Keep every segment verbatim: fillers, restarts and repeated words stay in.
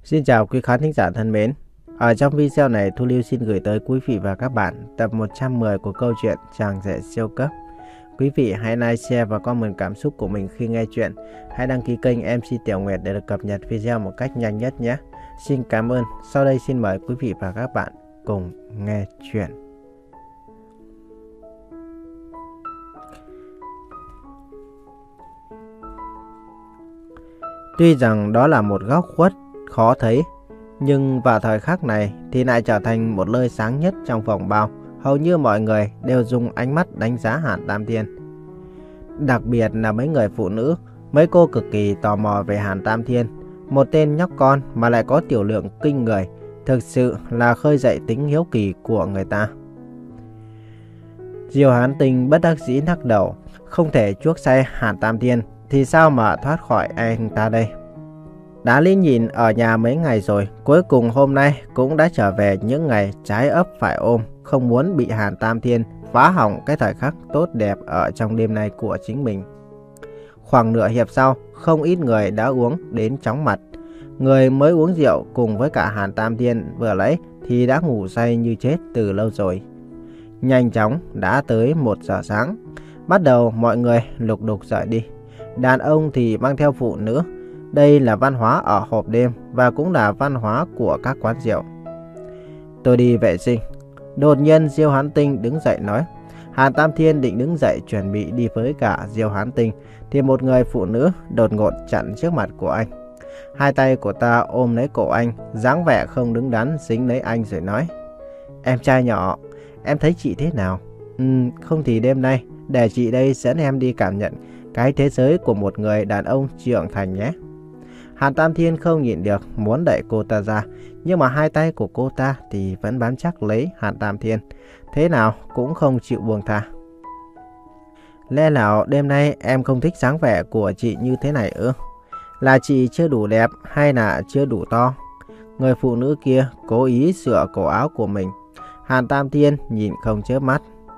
Xin chào quý khán thính giả thân mến. Ở trong video này, Thu Lưu xin gửi tới quý vị và các bạn tập một trăm mười của câu chuyện Chàng rể siêu cấp. Quý vị hãy like, share và comment cảm xúc của mình khi nghe chuyện. Hãy đăng ký kênh em xê Tiểu Nguyệt để được cập nhật video một cách nhanh nhất nhé. Xin cảm ơn. Sau đây xin mời quý vị và các bạn cùng nghe chuyện. Tuy rằng đó là một góc khuất khó thấy, nhưng vào thời khắc này thì lại trở thành một nơi sáng nhất trong phòng bao. Hầu như mọi người đều dùng ánh mắt đánh giá Hàn Tam Thiên. Đặc biệt là mấy người phụ nữ, mấy cô cực kỳ tò mò về Hàn Tam Thiên. Một tên nhóc con mà lại có tiểu lượng kinh người, thực sự là khơi dậy tính hiếu kỳ của người ta. Diêu Hán Tinh bất đắc dĩ lắc đầu, không thể chuốc say Hàn Tam Thiên thì sao mà thoát khỏi anh ta đây. Đã lý nhìn ở nhà mấy ngày rồi, cuối cùng hôm nay cũng đã trở về những ngày trái ấp phải ôm, không muốn bị Hàn Tam Thiên phá hỏng cái thời khắc tốt đẹp ở trong đêm nay của chính mình. Khoảng nửa hiệp sau, không ít người đã uống đến chóng mặt. Người mới uống rượu cùng với cả Hàn Tam Thiên vừa lấy thì đã ngủ say như chết từ lâu rồi. Nhanh chóng đã tới một giờ sáng, bắt đầu mọi người lục đục rời đi. Đàn ông thì mang theo phụ nữ. Đây là văn hóa ở hộp đêm và cũng là văn hóa của các quán rượu. Tôi đi vệ sinh. Đột nhiên Diêu Hán Tinh đứng dậy nói. Hàn Tam Thiên định đứng dậy chuẩn bị đi với cả Diêu Hán Tinh thì một người phụ nữ đột ngột chặn trước mặt của anh. Hai tay của ta ôm lấy cổ anh, dáng vẻ không đứng đắn dính lấy anh rồi nói. Em trai nhỏ, em thấy chị thế nào? Ừ, không thì đêm nay để chị đây dẫn em đi cảm nhận cái thế giới của một người đàn ông trưởng thành nhé. Hàn Tam Thiên không nhịn được muốn đẩy cô ta ra, nhưng mà hai tay của cô ta thì vẫn bám chắc lấy Hàn Tam Thiên, thế nào cũng không chịu buông tha. Lẽ nào đêm nay em không thích dáng vẻ của chị như thế này ư? Là chị chưa đủ đẹp hay là chưa đủ to? Người phụ nữ kia cố ý sửa cổ áo của mình. Hàn Tam Thiên nhìn không chớp mắt,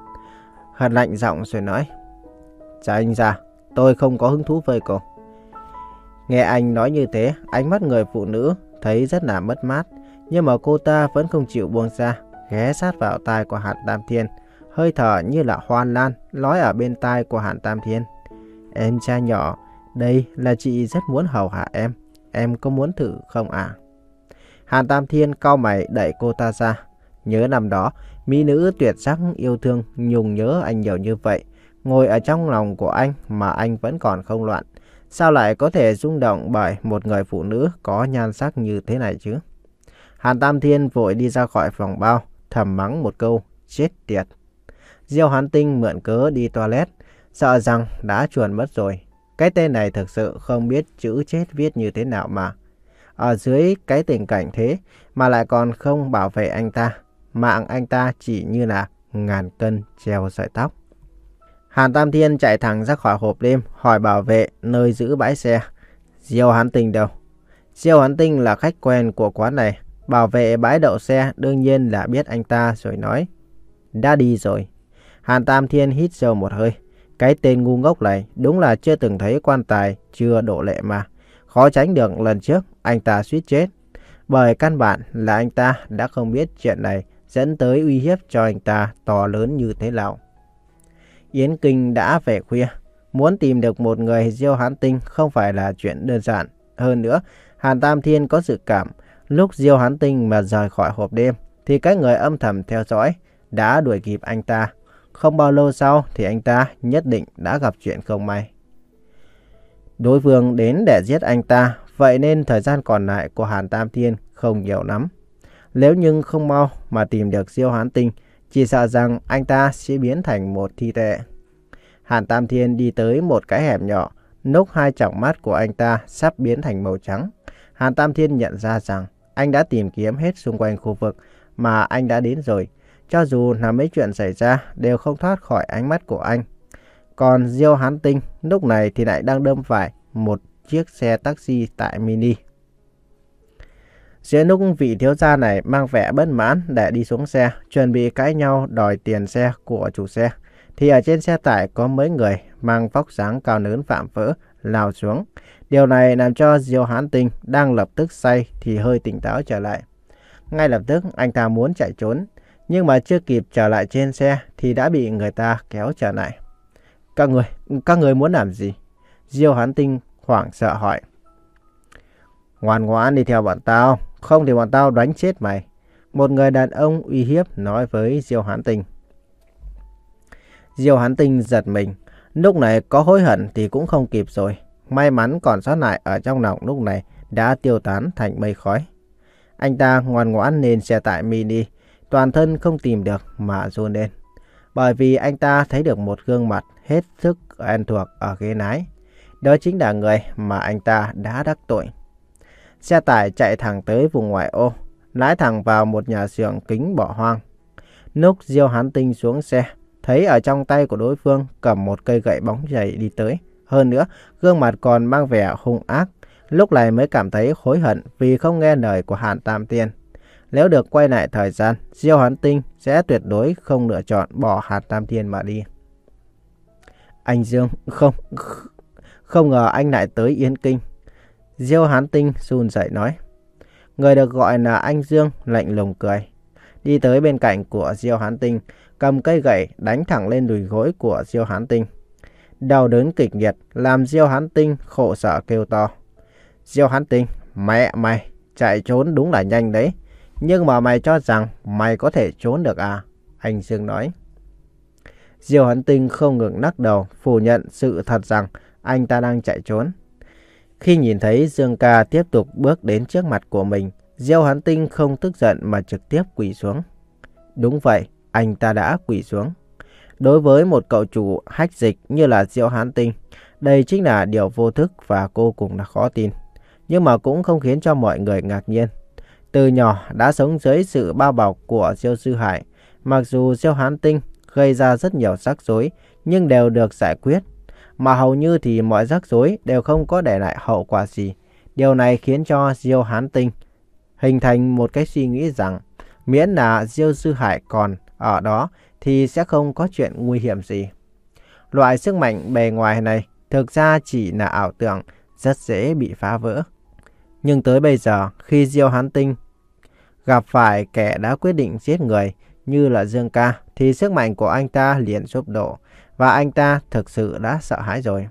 hờn lạnh giọng rồi nói. Tránh ra, tôi không có hứng thú với cô. Nghe anh nói như thế, ánh mắt người phụ nữ thấy rất là mất mát, nhưng mà cô ta vẫn không chịu buông ra, ghé sát vào tai của Hàn Tam Thiên, hơi thở như là hoan lan nói ở bên tai của Hàn Tam Thiên. Em trai nhỏ, đây là chị rất muốn hầu hạ em, em có muốn thử không ạ? À? Hàn Tam Thiên cau mày đẩy cô ta ra. Nhớ năm đó, mỹ nữ tuyệt sắc yêu thương nhung nhớ anh nhiều như vậy, ngồi ở trong lòng của anh mà anh vẫn còn không loạn. Sao lại có thể rung động bởi một người phụ nữ có nhan sắc như thế này chứ? Hàn Tam Thiên vội đi ra khỏi phòng bao, thầm mắng một câu, chết tiệt. Diêu Hán Tinh mượn cớ đi toilet, sợ rằng đã chuồn mất rồi. Cái tên này thực sự không biết chữ chết viết như thế nào mà. Ở dưới cái tình cảnh thế mà lại còn không bảo vệ anh ta. Mạng anh ta chỉ như là ngàn cân treo sợi tóc. Hàn Tam Thiên chạy thẳng ra khỏi hộp đêm, hỏi bảo vệ nơi giữ bãi xe. Diêu Hán Tinh đâu? Diêu Hán Tinh là khách quen của quán này. Bảo vệ bãi đậu xe đương nhiên là biết anh ta rồi nói. Đã đi rồi. Hàn Tam Thiên hít sâu một hơi. Cái tên ngu ngốc này đúng là chưa từng thấy quan tài chưa đổ lệ mà. Khó tránh được lần trước anh ta suýt chết. Bởi căn bản là anh ta đã không biết chuyện này dẫn tới uy hiếp cho anh ta to lớn như thế nào. Yến Kinh đã về khuya, muốn tìm được một người Diêu Hán Tinh không phải là chuyện đơn giản. Hơn nữa, Hàn Tam Thiên có dự cảm, lúc Diêu Hán Tinh mà rời khỏi hộp đêm, thì cái người âm thầm theo dõi đã đuổi kịp anh ta. Không bao lâu sau thì anh ta nhất định đã gặp chuyện không may. Đối phương đến để giết anh ta, vậy nên thời gian còn lại của Hàn Tam Thiên không nhiều lắm. Nếu như không mau mà tìm được Diêu Hán Tinh, chỉ sợ rằng anh ta sẽ biến thành một thi thể. Hàn Tam Thiên đi tới một cái hẻm nhỏ, lúc hai tròng mắt của anh ta sắp biến thành màu trắng. Hàn Tam Thiên nhận ra rằng anh đã tìm kiếm hết xung quanh khu vực mà anh đã đến rồi. Cho dù là mấy chuyện xảy ra đều không thoát khỏi ánh mắt của anh. Còn Diêu Hán Tinh lúc này thì lại đang đâm phải một chiếc xe taxi tại Mini. Giữa lúc vị thiếu gia này mang vẻ bất mãn để đi xuống xe, chuẩn bị cãi nhau đòi tiền xe của chủ xe, thì ở trên xe tải có mấy người mang vóc dáng cao lớn vạm vỡ lao xuống. Điều này làm cho Diêu Hán Tinh đang lập tức say thì hơi tỉnh táo trở lại. Ngay lập tức anh ta muốn chạy trốn, nhưng mà chưa kịp trở lại trên xe thì đã bị người ta kéo trở lại. Các người, các người muốn làm gì? Diêu Hán Tinh hoảng sợ hỏi. Ngoan ngoãn đi theo bọn tao, không thì bọn tao đánh chết mày. Một người đàn ông uy hiếp nói với Diêu Hán Tinh. Diêu Hán Tinh giật mình, lúc này có hối hận thì cũng không kịp rồi. May mắn còn sót lại ở trong lòng lúc này đã tiêu tán thành mây khói. Anh ta ngoan ngoãn lên xe tải mini, toàn thân không tìm được mà run lên. Bởi vì anh ta thấy được một gương mặt hết sức quen thuộc ở ghế lái. Đó chính là người mà anh ta đã đắc tội. Xe tải chạy thẳng tới vùng ngoại ô, lái thẳng vào một nhà xưởng kính bỏ hoang. Lúc Diêu Hán Tinh xuống xe, thấy ở trong tay của đối phương cầm một cây gậy bóng chày đi tới. Hơn nữa, gương mặt còn mang vẻ hung ác. Lúc này mới cảm thấy hối hận vì không nghe lời của Hàn Tam Tiên. Nếu được quay lại thời gian, Diêu Hán Tinh sẽ tuyệt đối không lựa chọn bỏ Hàn Tam Tiên mà đi. Anh Dương, không, không ngờ anh lại tới Yên Kinh. Diêu Hán Tinh run rẩy nói. Người được gọi là anh Dương lạnh lùng cười, đi tới bên cạnh của Diêu Hán Tinh, cầm cây gậy đánh thẳng lên đùi gối của Diêu Hán Tinh. Đau đớn kịch liệt làm Diêu Hán Tinh khổ sở kêu to. Diêu Hán Tinh, mẹ mày, chạy trốn đúng là nhanh đấy. Nhưng mà mày cho rằng mày có thể trốn được à? Anh Dương nói. Diêu Hán Tinh không ngừng lắc đầu phủ nhận sự thật rằng anh ta đang chạy trốn. Khi nhìn thấy Dương Ca tiếp tục bước đến trước mặt của mình, Diêu Hán Tinh không tức giận mà trực tiếp quỳ xuống. Đúng vậy, anh ta đã quỳ xuống. Đối với một cậu chủ hách dịch như là Diêu Hán Tinh, đây chính là điều vô thức và vô cùng là khó tin. Nhưng mà cũng không khiến cho mọi người ngạc nhiên. Từ nhỏ đã sống dưới sự bao bọc của Diêu Sư Hải, mặc dù Diêu Hán Tinh gây ra rất nhiều rắc rối nhưng đều được giải quyết. Mà hầu như thì mọi rắc rối đều không có để lại hậu quả gì. Điều này khiến cho Diêu Hán Tinh hình thành một cái suy nghĩ rằng miễn là Diêu Sư Hải còn ở đó thì sẽ không có chuyện nguy hiểm gì. Loại sức mạnh bề ngoài này thực ra chỉ là ảo tưởng, rất dễ bị phá vỡ. Nhưng tới bây giờ, khi Diêu Hán Tinh gặp phải kẻ đã quyết định giết người như là Dương Ca, thì sức mạnh của anh ta liền sụp đổ và anh ta thực sự đã sợ hãi rồi.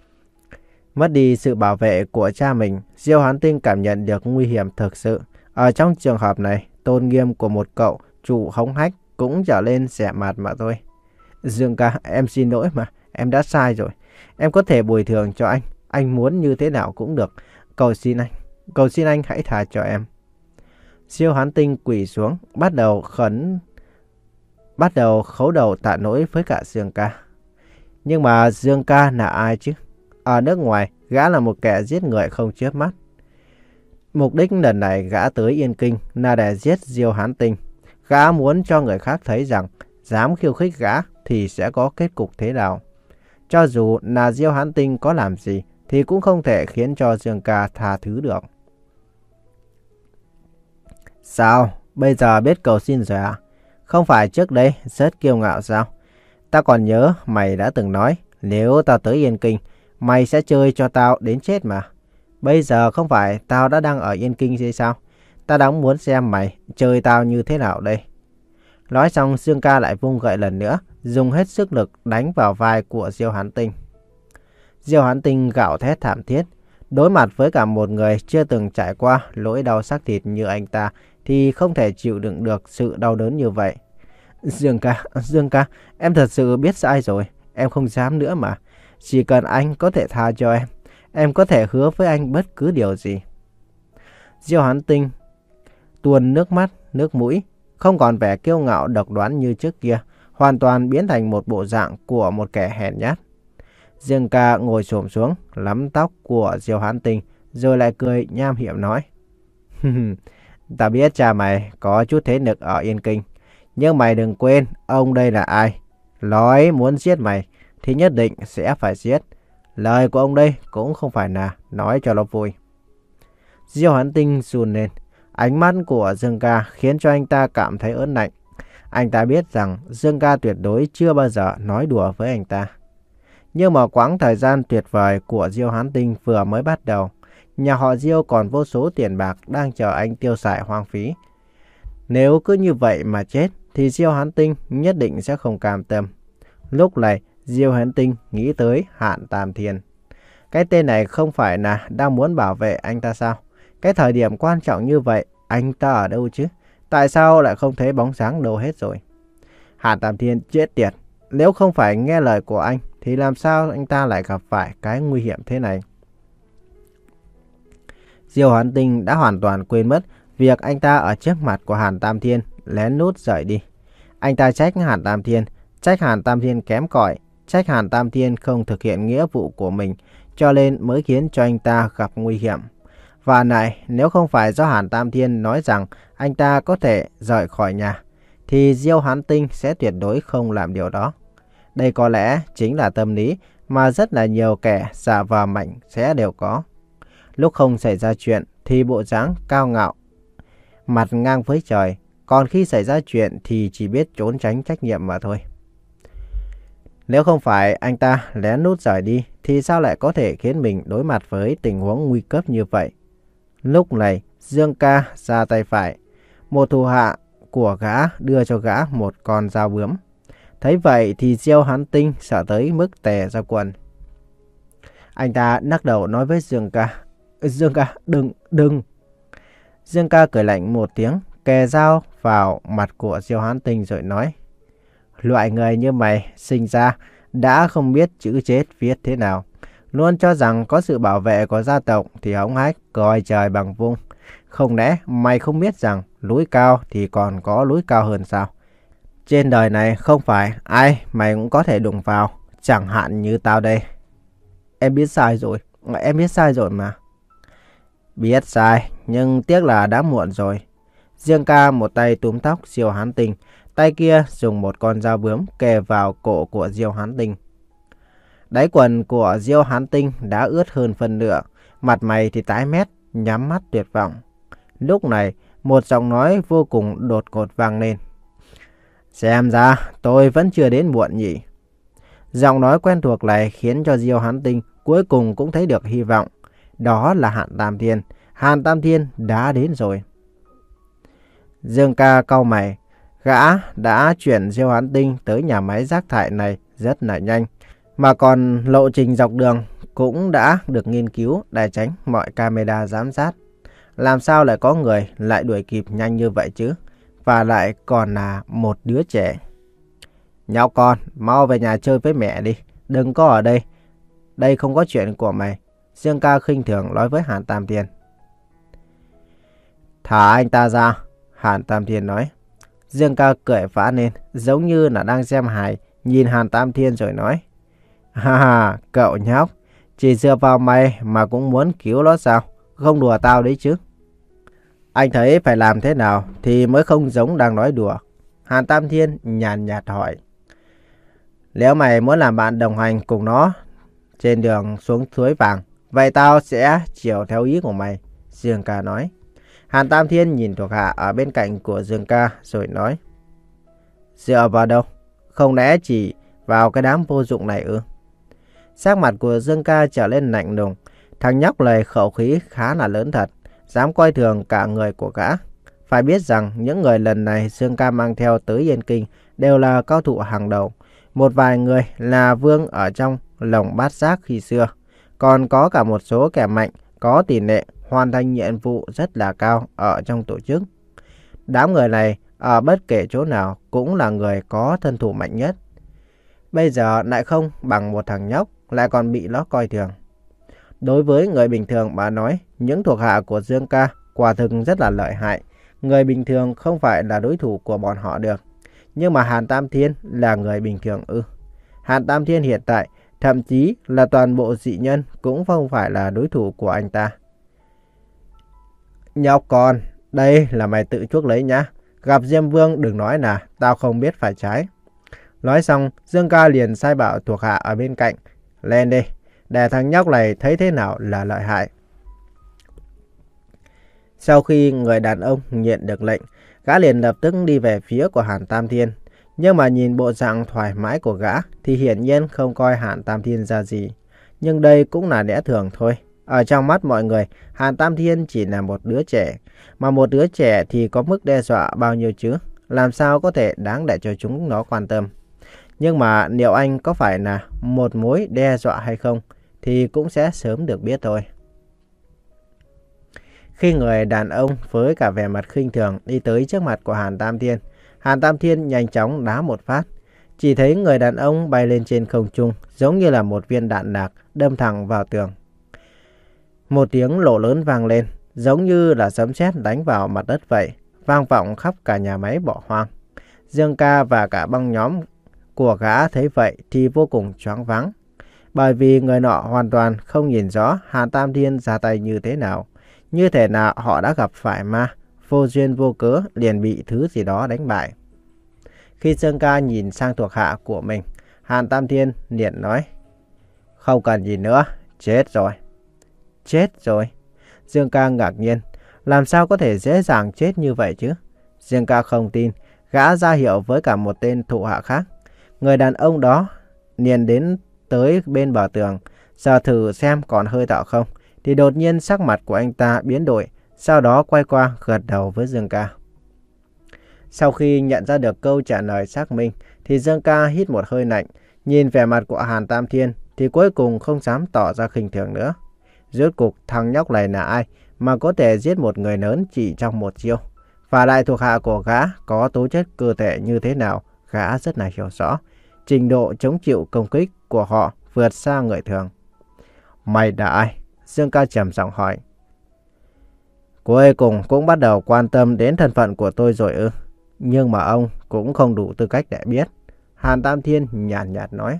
Mất đi sự bảo vệ của cha mình, Diêu Hán Tinh cảm nhận được nguy hiểm thực sự. Ở trong trường hợp này, tôn nghiêm của một cậu chủ hống hách cũng trở lên xẻ mặt mà thôi. Dương Ca, em xin lỗi mà, em đã sai rồi. Em có thể bồi thường cho anh, anh muốn như thế nào cũng được. Cầu xin anh, cầu xin anh hãy tha cho em. Diêu Hán Tinh quỳ xuống, bắt đầu khấn, bắt đầu khấu đầu tạ lỗi với cả Dương Ca. Nhưng mà Dương Ca là ai chứ? Ở nước ngoài, gã là một kẻ giết người không chớp mắt. Mục đích lần này gã tới Yên Kinh là để giết Diêu Hán Tinh. Gã muốn cho người khác thấy rằng dám khiêu khích gã thì sẽ có kết cục thế nào. Cho dù là Diêu Hán Tinh có làm gì thì cũng không thể khiến cho Dương Ca tha thứ được. Sao? Bây giờ biết cầu xin rồi à? Không phải trước đây rất kiêu ngạo sao? Ta còn nhớ mày đã từng nói nếu tao tới Yên Kinh, mày sẽ chơi cho tao đến chết mà. Bây giờ không phải tao đã đang ở Yên Kinh hay sao? Ta đang muốn xem mày chơi tao như thế nào đây. Nói xong, Dương Ca lại vung gậy lần nữa, dùng hết sức lực đánh vào vai của Diêu Hán Tinh. Diêu Hán Tinh gào thét thảm thiết. Đối mặt với cả một người chưa từng trải qua nỗi đau xác thịt như anh ta thì không thể chịu đựng được sự đau đớn như vậy. Dương Ca, Dương Ca, em thật sự biết sai rồi. Em không dám nữa mà. Chỉ cần anh có thể tha cho em, em có thể hứa với anh bất cứ điều gì. Diêu Hán Tinh tuôn nước mắt, nước mũi, không còn vẻ kiêu ngạo độc đoán như trước kia, hoàn toàn biến thành một bộ dạng của một kẻ hèn nhát. Dương Ca ngồi xổm xuống, nắm tóc của Diêu Hán Tinh, rồi lại cười nham hiểm nói. Ta biết cha mày có chút thế lực ở Yên Kinh, nhưng mày đừng quên ông đây là ai. Nói muốn giết mày thì nhất định sẽ phải giết. Lời của ông đây cũng không phải là nói cho nó vui. Diêu Hán Tinh run lên. Ánh mắt của Dương Ca khiến cho anh ta cảm thấy ớn lạnh. Anh ta biết rằng Dương Ca tuyệt đối chưa bao giờ nói đùa với anh ta. Nhưng mà quãng thời gian tuyệt vời của Diêu Hán Tinh vừa mới bắt đầu. Nhà họ Diêu còn vô số tiền bạc đang chờ anh tiêu xài hoang phí. Nếu cứ như vậy mà chết thì Diêu Hán Tinh nhất định sẽ không cam tâm. Lúc này Diêu Hán Tinh nghĩ tới Hàn Tam Thiên. Cái tên này không phải là đang muốn bảo vệ anh ta sao? Cái thời điểm quan trọng như vậy anh ta ở đâu chứ? Tại sao lại không thấy bóng dáng đâu hết rồi? Hàn Tam Thiên chết tiệt. Nếu không phải nghe lời của anh thì làm sao anh ta lại gặp phải cái nguy hiểm thế này? Diêu Hán Tinh đã hoàn toàn quên mất việc anh ta ở trước mặt của Hàn Tam Thiên lén lút rời đi. Anh ta trách Hàn Tam Thiên, trách Hàn Tam Thiên kém cỏi, trách Hàn Tam Thiên không thực hiện nghĩa vụ của mình, cho nên mới khiến cho anh ta gặp nguy hiểm. Và lại, nếu không phải do Hàn Tam Thiên nói rằng anh ta có thể rời khỏi nhà, thì Diêu Hán Tinh sẽ tuyệt đối không làm điều đó. Đây có lẽ chính là tâm lý mà rất là nhiều kẻ giả vờ mạnh sẽ đều có. Lúc không xảy ra chuyện thì bộ dáng cao ngạo, mặt ngang với trời, còn khi xảy ra chuyện thì chỉ biết trốn tránh trách nhiệm mà thôi. Nếu không phải anh ta lén lút rời đi thì sao lại có thể khiến mình đối mặt với tình huống nguy cấp như vậy? Lúc này Dương Ca ra tay phải, một thủ hạ của gã đưa cho gã một con dao bướm. Thấy vậy thì Diêu Hán Tinh sợ tới mức tè ra quần. Anh ta lắc đầu nói với Dương Ca: Dương Ca, đừng, đừng. Dương Ca cười lạnh một tiếng, kề dao vào mặt của Diêu Hán Tinh rồi nói: Loại người như mày sinh ra đã không biết chữ chết viết thế nào. Luôn cho rằng có sự bảo vệ của gia tộc thì hống hách coi trời bằng vung. Không lẽ mày không biết rằng núi cao thì còn có núi cao hơn sao? Trên đời này không phải ai mày cũng có thể đụng vào, chẳng hạn như tao đây. Em biết sai rồi, em biết sai rồi mà. Biết sai, nhưng tiếc là đã muộn rồi. Dương Ca một tay túm tóc Diêu Hán Tinh, tay kia dùng một con dao bướm kề vào cổ của Diêu Hán Tinh. Đáy quần của Diêu Hán Tinh đã ướt hơn phân nửa, mặt mày thì tái mét, nhắm mắt tuyệt vọng. Lúc này, một giọng nói vô cùng đột ngột vang lên. Xem ra tôi vẫn chưa đến muộn nhỉ. Giọng nói quen thuộc này khiến cho Diêu Hán Tinh cuối cùng cũng thấy được hy vọng. Đó là Hàn Tam Thiên. Hàn Tam Thiên đã đến rồi. Dương Ca cau mày. Gã đã chuyển Diêu Hán Tinh tới nhà máy rác thải này rất là nhanh. Mà còn lộ trình dọc đường cũng đã được nghiên cứu để tránh mọi camera giám sát. Làm sao lại có người lại đuổi kịp nhanh như vậy chứ? Và lại còn là một đứa trẻ. Nhóc con, mau về nhà chơi với mẹ đi. Đừng có ở đây. Đây không có chuyện của mày. Dương Ca khinh thường nói với Hàn Tam Thiên. Thả anh ta ra. Hàn Tam Thiên nói. Dương Ca cười phá lên, giống như là đang xem hài, nhìn Hàn Tam Thiên rồi nói. Ha ha, cậu nhóc, chỉ dựa vào mày mà cũng muốn cứu nó sao? Không đùa tao đấy chứ. Anh thấy phải làm thế nào thì mới không giống đang nói đùa. Hàn Tam Thiên nhàn nhạt hỏi. Nếu mày muốn làm bạn đồng hành cùng nó trên đường xuống suối vàng, vậy tao sẽ chiều theo ý của mày. Dương Ca nói. Hàn Tam Thiên nhìn thuộc hạ ở bên cạnh của Dương Ca rồi nói. Dựa vào đâu? Không lẽ chỉ vào cái đám vô dụng này ư? Sắc mặt của Dương Ca trở lên lạnh lùng. Thằng nhóc này khẩu khí khá là lớn thật, dám coi thường cả người của gã. Phải biết rằng những người lần này Dương Ca mang theo tới Yên Kinh đều là cao thủ hàng đầu. Một vài người là vương ở trong lồng bát giác khi xưa. Còn có cả một số kẻ mạnh có tỷ lệ hoàn thành nhiệm vụ rất là cao ở trong tổ chức. Đám người này ở bất kể chỗ nào cũng là người có thân thủ mạnh nhất. Bây giờ lại không bằng một thằng nhóc, lại còn bị nó coi thường. Đối với người bình thường mà nói, những thuộc hạ của Dương Ca quả thực rất là lợi hại. Người bình thường không phải là đối thủ của bọn họ được. Nhưng mà Hàn Tam Thiên là người bình thường ư? Hàn Tam Thiên hiện tại, thậm chí là toàn bộ dị nhân cũng không phải là đối thủ của anh ta. Nhóc con, đây là mày tự chuốc lấy nhá. Gặp Diêm Vương đừng nói là tao không biết phải trái. Nói xong, Dương Ca liền sai bảo thuộc hạ ở bên cạnh. Lên đi, để thằng nhóc này thấy thế nào là lợi hại. Sau khi người đàn ông nhận được lệnh, gã liền lập tức đi về phía của Hàn Tam Thiên. Nhưng mà nhìn bộ dạng thoải mái của gã thì hiển nhiên không coi Hàn Tam Thiên ra gì. Nhưng đây cũng là lẽ thường thôi. Ở trong mắt mọi người, Hàn Tam Thiên chỉ là một đứa trẻ. Mà một đứa trẻ thì có mức đe dọa bao nhiêu chứ? Làm sao có thể đáng để cho chúng nó quan tâm? Nhưng mà liệu anh có phải là một mối đe dọa hay không thì cũng sẽ sớm được biết thôi. Khi người đàn ông với cả vẻ mặt khinh thường đi tới trước mặt của Hàn Tam Thiên, Hàn Tam Thiên nhanh chóng đá một phát. Chỉ thấy người đàn ông bay lên trên không trung giống như là một viên đạn lạc đâm thẳng vào tường. Một tiếng nổ lớn vang lên, giống như là sấm sét đánh vào mặt đất vậy, vang vọng khắp cả nhà máy bỏ hoang. Dương Ca và cả băng nhóm của gã thấy vậy thì vô cùng choáng váng. Bởi vì người nọ hoàn toàn không nhìn rõ Hàn Tam Thiên ra tay như thế nào. Như thể nào họ đã gặp phải ma, vô duyên vô cớ liền bị thứ gì đó đánh bại. Khi Dương Ca nhìn sang thuộc hạ của mình, Hàn Tam Thiên liền nói: "Không cần nhìn nữa, chết rồi." Chết rồi? Dương Ca ngạc nhiên. Làm sao có thể dễ dàng chết như vậy chứ? Dương Ca không tin. Gã ra hiệu với cả một tên thủ hạ khác. Người đàn ông đó liền đến tới bên bờ tường, sờ thử xem còn hơi thở không. Thì đột nhiên sắc mặt của anh ta biến đổi, sau đó quay qua gật đầu với Dương Ca. Sau khi nhận ra được câu trả lời xác minh, thì Dương Ca hít một hơi lạnh, nhìn vẻ mặt của Hàn Tam Thiên thì cuối cùng không dám tỏ ra khinh thường nữa. Rốt cuộc thằng nhóc này là ai mà có thể giết một người lớn chỉ trong một chiêu? Và lại thuộc hạ của gã có tố chất cơ thể như thế nào, gã rất là hiểu rõ. Trình độ chống chịu công kích của họ vượt xa người thường. Mày là ai? Dương Ca trầm giọng hỏi. Cuối cùng cũng bắt đầu quan tâm đến thân phận của tôi rồi ư? Nhưng mà ông cũng không đủ tư cách để biết. Hàn Tam Thiên nhàn nhạt, nhạt nói.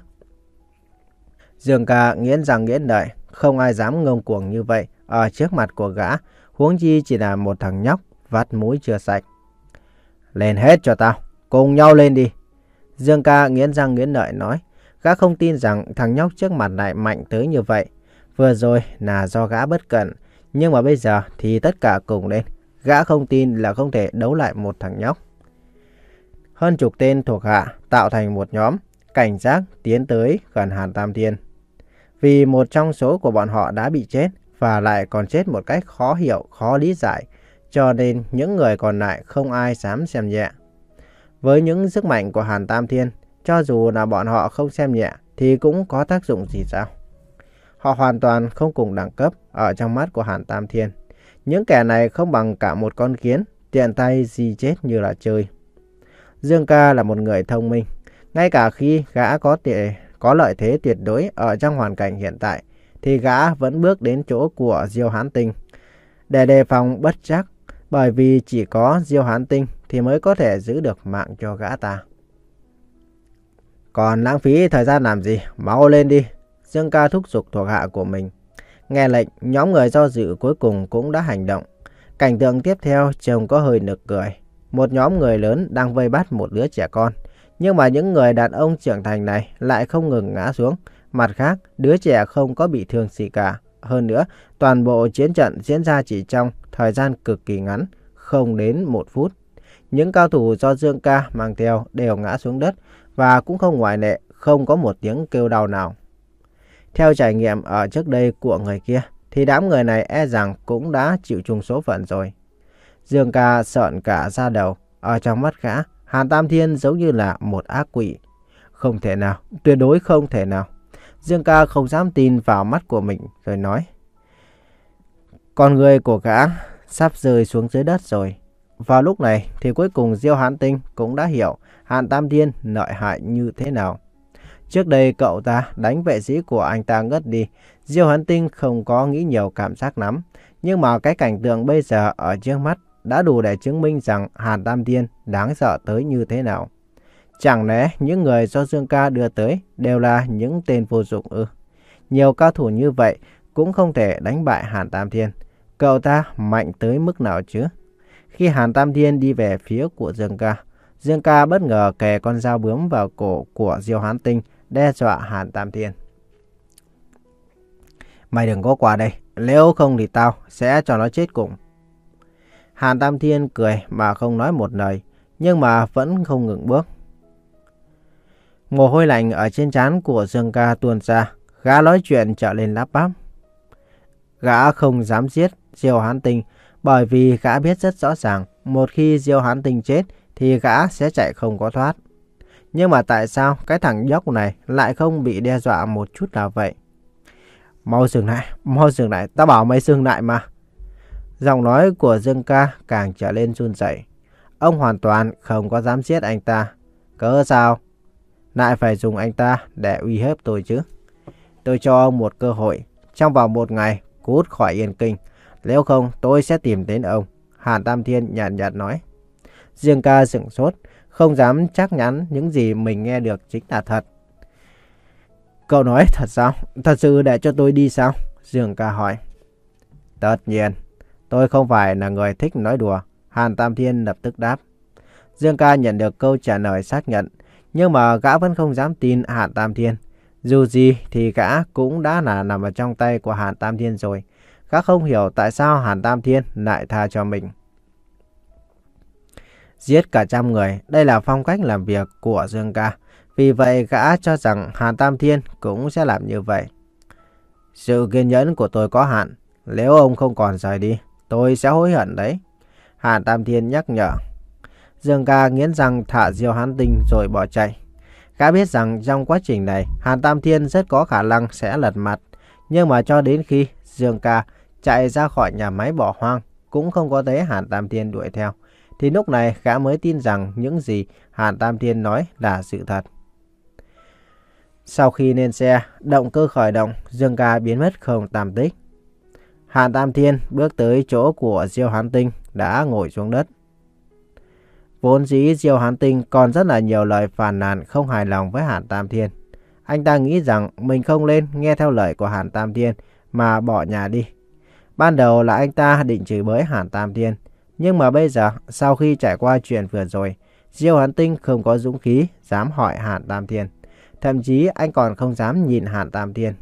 Dương Ca nghiến răng nghiến lợi, không ai dám ngông cuồng như vậy ở trước mặt của gã, huống chi chỉ là một thằng nhóc vắt mũi chưa sạch. Lên hết cho tao, cùng nhau lên đi. Dương Ca nghiến răng nghiến lợi nói. Gã không tin rằng thằng nhóc trước mặt lại mạnh tới như vậy. Vừa rồi là do gã bất cẩn, nhưng mà bây giờ thì tất cả cùng lên. Gã không tin là không thể đấu lại một thằng nhóc. Hơn chục tên thuộc hạ tạo thành một nhóm, cảnh giác tiến tới gần Hàn Tam Thiên. Vì một trong số của bọn họ đã bị chết và lại còn chết một cách khó hiểu, khó lý giải, cho nên những người còn lại không ai dám xem nhẹ. Với những sức mạnh của Hàn Tam Thiên, cho dù là bọn họ không xem nhẹ thì cũng có tác dụng gì sao? Họ hoàn toàn không cùng đẳng cấp ở trong mắt của Hàn Tam Thiên. Những kẻ này không bằng cả một con kiến, tiện tay di chết như là chơi. Dương Ca là một người thông minh. Ngay cả khi gã có thể có lợi thế tuyệt đối ở trong hoàn cảnh hiện tại, thì gã vẫn bước đến chỗ của Diêu Hán Tinh để đề phòng bất trắc, bởi vì chỉ có Diêu Hán Tinh thì mới có thể giữ được mạng cho gã ta. Còn lãng phí thời gian làm gì, mau lên đi. Dương Ca thúc giục thuộc hạ của mình. Nghe lệnh, nhóm người do dự cuối cùng cũng đã hành động. Cảnh tượng tiếp theo trông có hơi nực cười. Một nhóm người lớn đang vây bắt một đứa trẻ con. Nhưng mà những người đàn ông trưởng thành này lại không ngừng ngã xuống. Mặt khác, đứa trẻ không có bị thương gì cả. Hơn nữa, toàn bộ chiến trận diễn ra chỉ trong thời gian cực kỳ ngắn, không đến một phút. Những cao thủ do Dương Ca mang theo đều ngã xuống đất và cũng không ngoại lệ, không có một tiếng kêu đau nào. Theo trải nghiệm ở trước đây của người kia, thì đám người này e rằng cũng đã chịu chung số phận rồi. Dương Ca sợn cả da đầu, ở trong mắt gã, Hàn Tam Thiên giống như là một ác quỷ. Không thể nào, tuyệt đối không thể nào. Dương Ca không dám tin vào mắt của mình rồi nói. Con người của gã sắp rơi xuống dưới đất rồi. Vào lúc này thì cuối cùng Diêu Hán Tinh cũng đã hiểu Hàn Tam Thiên lợi hại như thế nào. Trước đây cậu ta đánh vệ sĩ của anh ta ngất đi, Diêu Hán Tinh không có nghĩ nhiều cảm giác lắm. Nhưng mà cái cảnh tượng bây giờ ở trước mắt đã đủ để chứng minh rằng Hàn Tam Thiên đáng sợ tới như thế nào. Chẳng lẽ những người do Dương Ca đưa tới đều là những tên vô dụng ư? Nhiều cao thủ như vậy cũng không thể đánh bại Hàn Tam Thiên. Cậu ta mạnh tới mức nào chứ? Khi Hàn Tam Thiên đi về phía của Dương Ca, Dương Ca bất ngờ kề con dao bướm vào cổ của Diêu Hán Tinh, đe dọa Hàn Tam Thiên. Mày đừng có qua đây, nếu không thì tao sẽ cho nó chết cùng. Hàn Tam Thiên cười mà không nói một lời, nhưng mà vẫn không ngừng bước. Mồ hôi lạnh ở trên trán của Dương Ca tuôn ra, gã nói chuyện trở lên lắp bắp. Gã không dám giết Diêu Hán Tinh bởi vì gã biết rất rõ ràng một khi Diêu Hán Tinh chết thì gã sẽ chạy không có thoát. Nhưng mà tại sao cái thằng nhóc này lại không bị đe dọa một chút nào vậy? Mau dừng lại, mau dừng lại, tao bảo mày dừng lại mà. Giọng nói của Dương Ca càng trở lên run rẩy. Ông hoàn toàn không có dám giết anh ta. Cớ sao lại phải dùng anh ta để uy hiếp tôi chứ? Tôi cho ông một cơ hội. Trong vòng một ngày cút khỏi Yên Kinh. Nếu không tôi sẽ tìm đến ông. Hàn Tam Thiên nhàn nhạt nói. Dương Ca sửng sốt, không dám chắc chắn những gì mình nghe được chính là thật. Cậu nói thật sao? Thật sự để cho tôi đi sao? Dương Ca hỏi. Tất nhiên, tôi không phải là người thích nói đùa. Hàn Tam Thiên lập tức đáp. Dương Ca nhận được câu trả lời xác nhận, nhưng mà gã vẫn không dám tin Hàn Tam Thiên. Dù gì thì gã cũng đã là nằm ở trong tay của Hàn Tam Thiên rồi. Gã không hiểu tại sao Hàn Tam Thiên lại tha cho mình. Giết cả trăm người, đây là phong cách làm việc của Dương Ca. Vì vậy gã cho rằng Hàn Tam Thiên cũng sẽ làm như vậy. Sự kiên nhẫn của tôi có hạn. Nếu ông không còn rời đi, tôi sẽ hối hận đấy. Hàn Tam Thiên nhắc nhở. Dương Ca nghiến răng thả Diêu Hán Tinh rồi bỏ chạy. Gã biết rằng trong quá trình này Hàn Tam Thiên rất có khả năng sẽ lật mặt. Nhưng mà cho đến khi Dương Ca chạy ra khỏi nhà máy bỏ hoang, cũng không có thấy Hàn Tam Thiên đuổi theo. Thì lúc này gã mới tin rằng những gì Hàn Tam Thiên nói là sự thật. Sau khi lên xe, động cơ khởi động, Dương Ca biến mất không tăm tích. Hàn Tam Thiên bước tới chỗ của Diêu Hán Tinh đã ngồi xuống đất. Vốn dĩ Diêu Hán Tinh còn rất là nhiều lời phàn nàn không hài lòng với Hàn Tam Thiên. Anh ta nghĩ rằng mình không nên nghe theo lời của Hàn Tam Thiên mà bỏ nhà đi. Ban đầu là anh ta định chửi bới Hàn Tam Thiên. Nhưng mà bây giờ, sau khi trải qua chuyện vừa rồi, Diêu Hán Tinh không có dũng khí dám hỏi Hàn Tam Thiên. Thậm chí anh còn không dám nhìn Hàn Tam Thiên.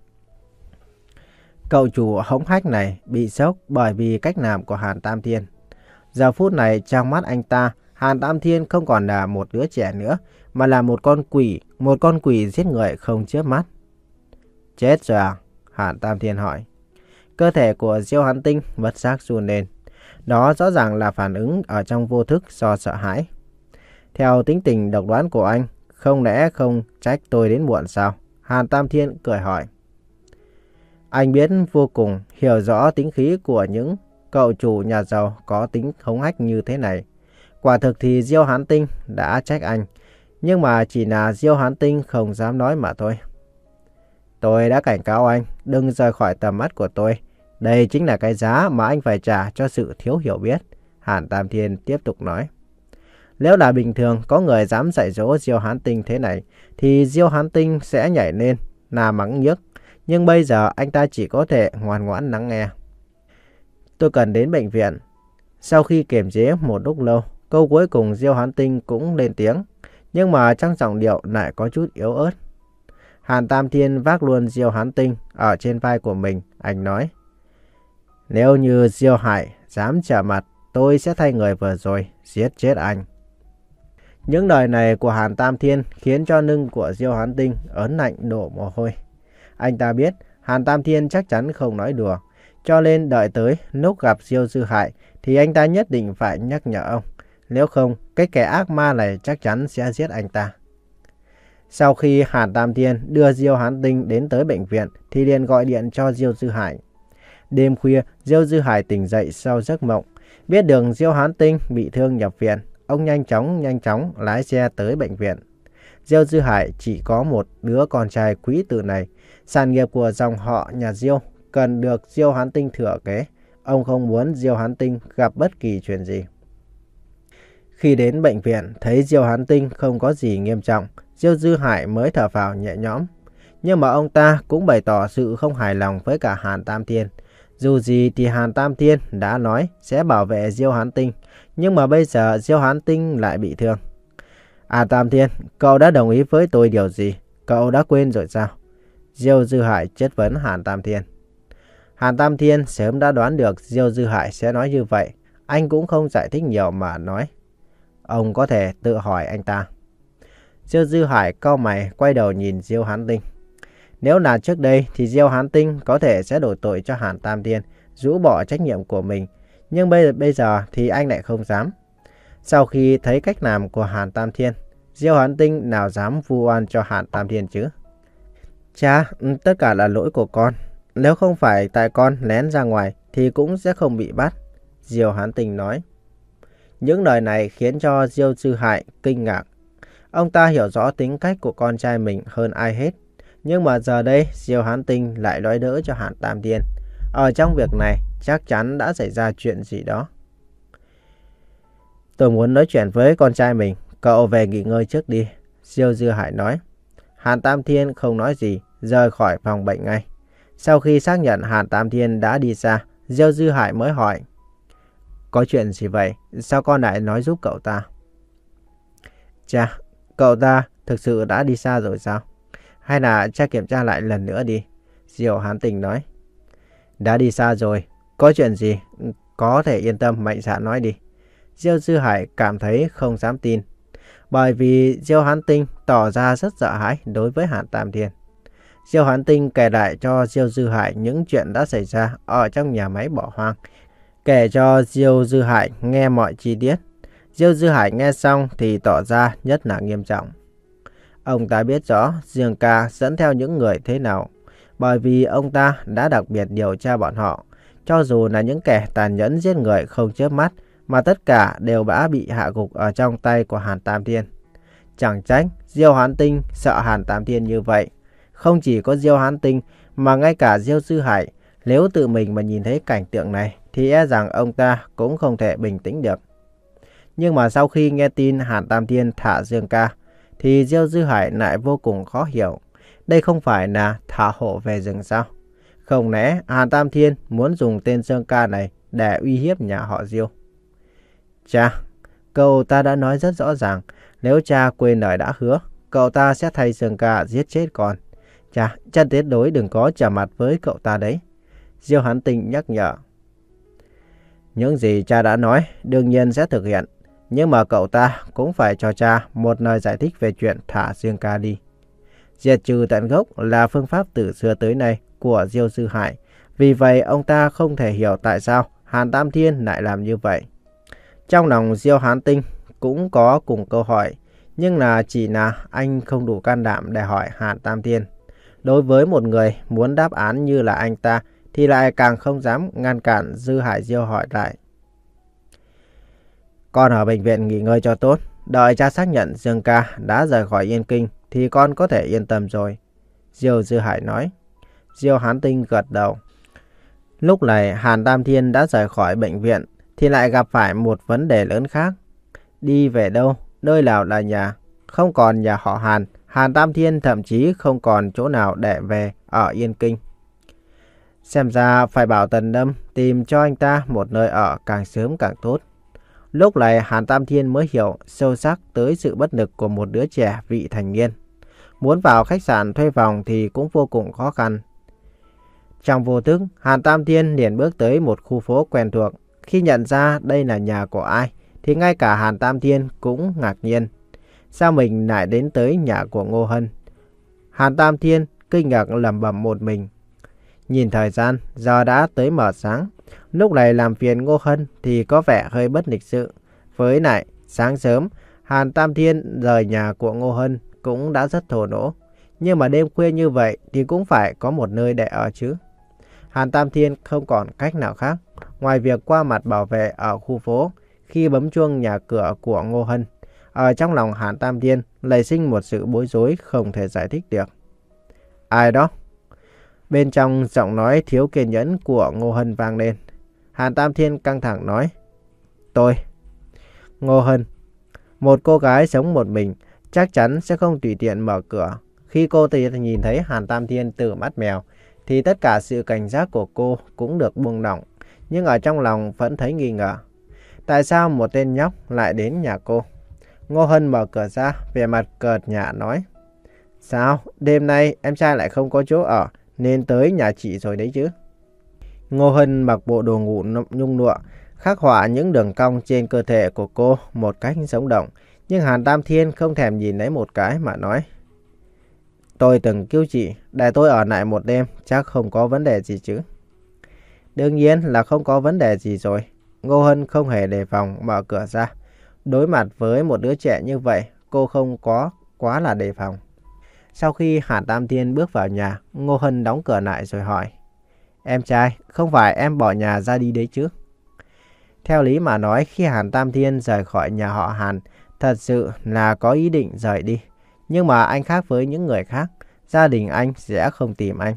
Cậu chủ hống hách này bị sốc bởi vì cách làm của Hàn Tam Thiên. Giờ phút này trong mắt anh ta, Hàn Tam Thiên không còn là một đứa trẻ nữa, mà là một con quỷ, một con quỷ giết người không chớp mắt. Chết rồi à? Hàn Tam Thiên hỏi. Cơ thể của Diêu Hán Tinh bất giác run lên. Đó rõ ràng là phản ứng ở trong vô thức do sợ hãi. Theo tính tình độc đoán của anh, không lẽ không trách tôi đến muộn sao? Hàn Tam Thiên cười hỏi. Anh biết vô cùng hiểu rõ tính khí của những cậu chủ nhà giàu có tính hống hách như thế này. Quả thực thì Diêu Hán Tinh đã trách anh, nhưng mà chỉ là Diêu Hán Tinh không dám nói mà thôi. Tôi đã cảnh cáo anh, đừng rời khỏi tầm mắt của tôi. Đây chính là cái giá mà anh phải trả cho sự thiếu hiểu biết. Hàn Tam Thiên tiếp tục nói. Nếu là bình thường có người dám dạy dỗ Diêu Hán Tinh thế này, thì Diêu Hán Tinh sẽ nhảy lên, là mắng nhiếc. Nhưng bây giờ anh ta chỉ có thể ngoan ngoãn lắng nghe. Tôi cần đến bệnh viện. Sau khi kiềm chế một lúc lâu, câu cuối cùng Diêu Hán Tinh cũng lên tiếng. Nhưng mà trong giọng điệu lại có chút yếu ớt. Hàn Tam Thiên vác luôn Diêu Hán Tinh ở trên vai của mình. Anh nói. Nếu như Diêu Hải dám trở mặt, tôi sẽ thay người vừa rồi giết chết anh. Những lời này của Hàn Tam Thiên khiến cho lưng của Diêu Hán Tinh ớn lạnh đổ mồ hôi. Anh ta biết Hàn Tam Thiên chắc chắn không nói đùa, cho nên đợi tới lúc gặp Diêu Dư Hải thì anh ta nhất định phải nhắc nhở ông. Nếu không, cái kẻ ác ma này chắc chắn sẽ giết anh ta. Sau khi Hàn Tam Thiên đưa Diêu Hán Tinh đến tới bệnh viện thì liền gọi điện cho Diêu Dư Hải. Đêm khuya, Diêu Dư Hải tỉnh dậy sau giấc mộng. Biết được Diêu Hán Tinh bị thương nhập viện, ông nhanh chóng nhanh chóng lái xe tới bệnh viện. Diêu Dư Hải chỉ có một đứa con trai quý tử này. Sản nghiệp của dòng họ nhà Diêu cần được Diêu Hán Tinh thừa kế. Ông không muốn Diêu Hán Tinh gặp bất kỳ chuyện gì. Khi đến bệnh viện, thấy Diêu Hán Tinh không có gì nghiêm trọng, Diêu Dư Hải mới thở phào nhẹ nhõm. Nhưng mà ông ta cũng bày tỏ sự không hài lòng với cả Hàn Tam Thiên. Dù gì thì Hàn Tam Thiên đã nói sẽ bảo vệ Diêu Hán Tinh, nhưng mà bây giờ Diêu Hán Tinh lại bị thương. À Tam Thiên, cậu đã đồng ý với tôi điều gì? Cậu đã quên rồi sao? Diêu Dư Hải chất vấn Hàn Tam Thiên. Hàn Tam Thiên sớm đã đoán được Diêu Dư Hải sẽ nói như vậy. Anh cũng không giải thích nhiều mà nói. Ông có thể tự hỏi anh ta. Diêu Dư Hải cau mày quay đầu nhìn Diêu Hán Tinh. Nếu là trước đây thì Diêu Hán Tinh có thể sẽ đổ tội cho Hàn Tam Thiên, rũ bỏ trách nhiệm của mình. Nhưng bây, bây giờ thì anh lại không dám. Sau khi thấy cách làm của Hàn Tam Thiên, Diêu Hán Tinh nào dám vu oan cho Hàn Tam Thiên chứ? Cha, tất cả là lỗi của con. Nếu không phải tại con lén ra ngoài thì cũng sẽ không bị bắt, Diêu Hán Tinh nói. Những lời này khiến cho Diêu Dư Hải kinh ngạc. Ông ta hiểu rõ tính cách của con trai mình hơn ai hết. Nhưng mà giờ đây Diêu Hán Tinh lại nói đỡ cho Hàn Tam Thiên. Ở trong việc này chắc chắn đã xảy ra chuyện gì đó. Tôi muốn nói chuyện với con trai mình. Cậu về nghỉ ngơi trước đi, Diêu Dư Hải nói. Hàn Tam Thiên không nói gì, rời khỏi phòng bệnh ngay. Sau khi xác nhận Hàn Tam Thiên đã đi xa, Diêu Dư Hải mới hỏi. Có chuyện gì vậy? Sao con lại nói giúp cậu ta? Cha, cậu ta thực sự đã đi xa rồi sao? Hay là cha kiểm tra lại lần nữa đi, Diêu Hán Tinh nói. Đã đi xa rồi, có chuyện gì? Có thể yên tâm mạnh dạn nói đi. Diêu Dư Hải cảm thấy không dám tin. Bởi vì Diêu Hán Tinh tỏ ra rất sợ hãi đối với Hàn Tam Thiên. Diêu Hán Tinh kể lại cho Diêu Dư Hải những chuyện đã xảy ra ở trong nhà máy bỏ hoang. Kể cho Diêu Dư Hải nghe mọi chi tiết. Diêu Dư Hải nghe xong thì tỏ ra rất là nghiêm trọng. Ông ta biết rõ Dương Ca dẫn theo những người thế nào. Bởi vì ông ta đã đặc biệt điều tra bọn họ. Cho dù là những kẻ tàn nhẫn giết người không chớp mắt, mà tất cả đều đã bị hạ gục ở trong tay của Hàn Tam Thiên. Chẳng trách Diêu Hán Tinh sợ Hàn Tam Thiên như vậy. Không chỉ có Diêu Hán Tinh mà ngay cả Diêu Dư Hải, nếu tự mình mà nhìn thấy cảnh tượng này thì e rằng ông ta cũng không thể bình tĩnh được. Nhưng mà sau khi nghe tin Hàn Tam Thiên thả Dương Ca thì Diêu Dư Hải lại vô cùng khó hiểu. Đây không phải là thả hổ về rừng sao? Không lẽ Hàn Tam Thiên muốn dùng tên Dương Ca này để uy hiếp nhà họ Diêu? Cha, cậu ta đã nói rất rõ ràng, nếu cha quên lời đã hứa, cậu ta sẽ thay Dương Ca giết chết con. Cha, cha tuyệt đối đừng có trở mặt với cậu ta đấy, Diêu Hán Tinh nhắc nhở. Những gì cha đã nói đương nhiên sẽ thực hiện, nhưng mà cậu ta cũng phải cho cha một lời giải thích về chuyện thả Dương Ca đi. Diệt trừ tận gốc là phương pháp từ xưa tới nay của Diêu Dư Hải, vì vậy ông ta không thể hiểu tại sao Hàn Tam Thiên lại làm như vậy. Trong lòng Diêu Hán Tinh cũng có cùng câu hỏi, nhưng là chỉ là anh không đủ can đảm để hỏi Hàn Tam Thiên. Đối với một người muốn đáp án như là anh ta thì lại càng không dám ngăn cản Dư Hải Diêu hỏi lại. Con ở bệnh viện nghỉ ngơi cho tốt, đợi cha xác nhận Dương Ca đã rời khỏi Yên Kinh thì con có thể yên tâm rồi, Diêu Dư Hải nói. Diêu Hán Tinh gật đầu. Lúc này Hàn Tam Thiên đã rời khỏi bệnh viện thì lại gặp phải một vấn đề lớn khác. Đi về đâu, nơi nào là nhà? Không còn nhà họ Hàn, Hàn Tam Thiên thậm chí không còn chỗ nào để về ở Yên Kinh. Xem ra phải bảo Tần Lâm tìm cho anh ta một nơi ở càng sớm càng tốt. Lúc này Hàn Tam Thiên mới hiểu sâu sắc tới sự bất lực của một đứa trẻ vị thành niên. Muốn vào khách sạn thuê phòng thì cũng vô cùng khó khăn. Trong vô thức, Hàn Tam Thiên liền bước tới một khu phố quen thuộc. Khi nhận ra đây là nhà của ai thì ngay cả Hàn Tam Thiên cũng ngạc nhiên. Sao mình lại đến tới nhà của Ngô Hân? Hàn Tam Thiên kinh ngạc lẩm bẩm một mình. Nhìn thời gian, giờ đã tới mờ sáng. Lúc này làm phiền Ngô Hân thì có vẻ hơi bất lịch sự. Với lại, sáng sớm, Hàn Tam Thiên rời nhà của Ngô Hân cũng đã rất thổ nỗ. Nhưng mà đêm khuya như vậy thì cũng phải có một nơi để ở chứ. Hàn Tam Thiên không còn cách nào khác ngoài việc qua mặt bảo vệ ở khu phố khi bấm chuông nhà cửa của Ngô Hân. Ở trong lòng Hàn Tam Thiên nảy sinh một sự bối rối không thể giải thích được. Ai đó? Bên trong giọng nói thiếu kiên nhẫn của Ngô Hân vang lên. Hàn Tam Thiên căng thẳng nói. Tôi. Ngô Hân. Một cô gái sống một mình chắc chắn sẽ không tùy tiện mở cửa. Khi cô nhìn thấy Hàn Tam Thiên từ mắt mèo thì tất cả sự cảnh giác của cô cũng được buông lỏng. Nhưng ở trong lòng vẫn thấy nghi ngờ. Tại sao một tên nhóc lại đến nhà cô? Ngô Hân mở cửa ra, vẻ mặt cợt nhả nói. Sao? Đêm nay em trai lại không có chỗ ở nên tới nhà chị rồi đấy chứ? Ngô Hân mặc bộ đồ ngủ nhung lụa, khắc họa những đường cong trên cơ thể của cô một cách sống động. Nhưng Hàn Tam Thiên không thèm nhìn lấy một cái mà nói: tôi từng cứu chị, để tôi ở lại một đêm, chắc không có vấn đề gì chứ? Đương nhiên là không có vấn đề gì rồi. Ngô Hân không hề đề phòng mở cửa ra. Đối mặt với một đứa trẻ như vậy, cô không có quá là đề phòng. Sau khi Hàn Tam Thiên bước vào nhà, Ngô Hân đóng cửa lại rồi hỏi: em trai, không phải em bỏ nhà ra đi đấy chứ? Theo lý mà nói, khi Hàn Tam Thiên rời khỏi nhà họ Hàn, thật sự là có ý định rời đi. Nhưng mà anh khác với những người khác, gia đình anh sẽ không tìm anh.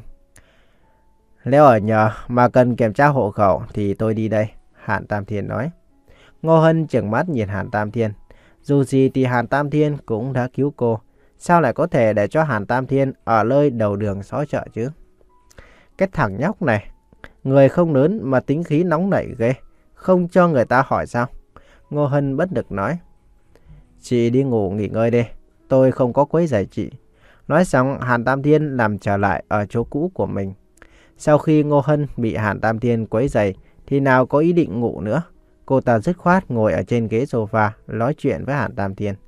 Nếu ở nhờ mà cần kiểm tra hộ khẩu thì tôi đi đây, Hàn Tam Thiên nói. Ngô Hân trừng mắt nhìn Hàn Tam Thiên. Dù gì thì Hàn Tam Thiên cũng đã cứu cô. Sao lại có thể để cho Hàn Tam Thiên ở nơi đầu đường xó chợ chứ? Cái thằng nhóc này, người không lớn mà tính khí nóng nảy ghê, không cho người ta hỏi sao? Ngô Hân bất lực nói. Chị đi ngủ nghỉ ngơi đi, tôi không có quấy rầy chị. Nói xong, Hàn Tam Thiên làm trở lại ở chỗ cũ của mình. Sau khi Ngô Hân bị Hàn Tam Thiên quấy rầy thì nào có ý định ngủ nữa. Cô ta dứt khoát ngồi ở trên ghế sofa nói chuyện với Hàn Tam Thiên.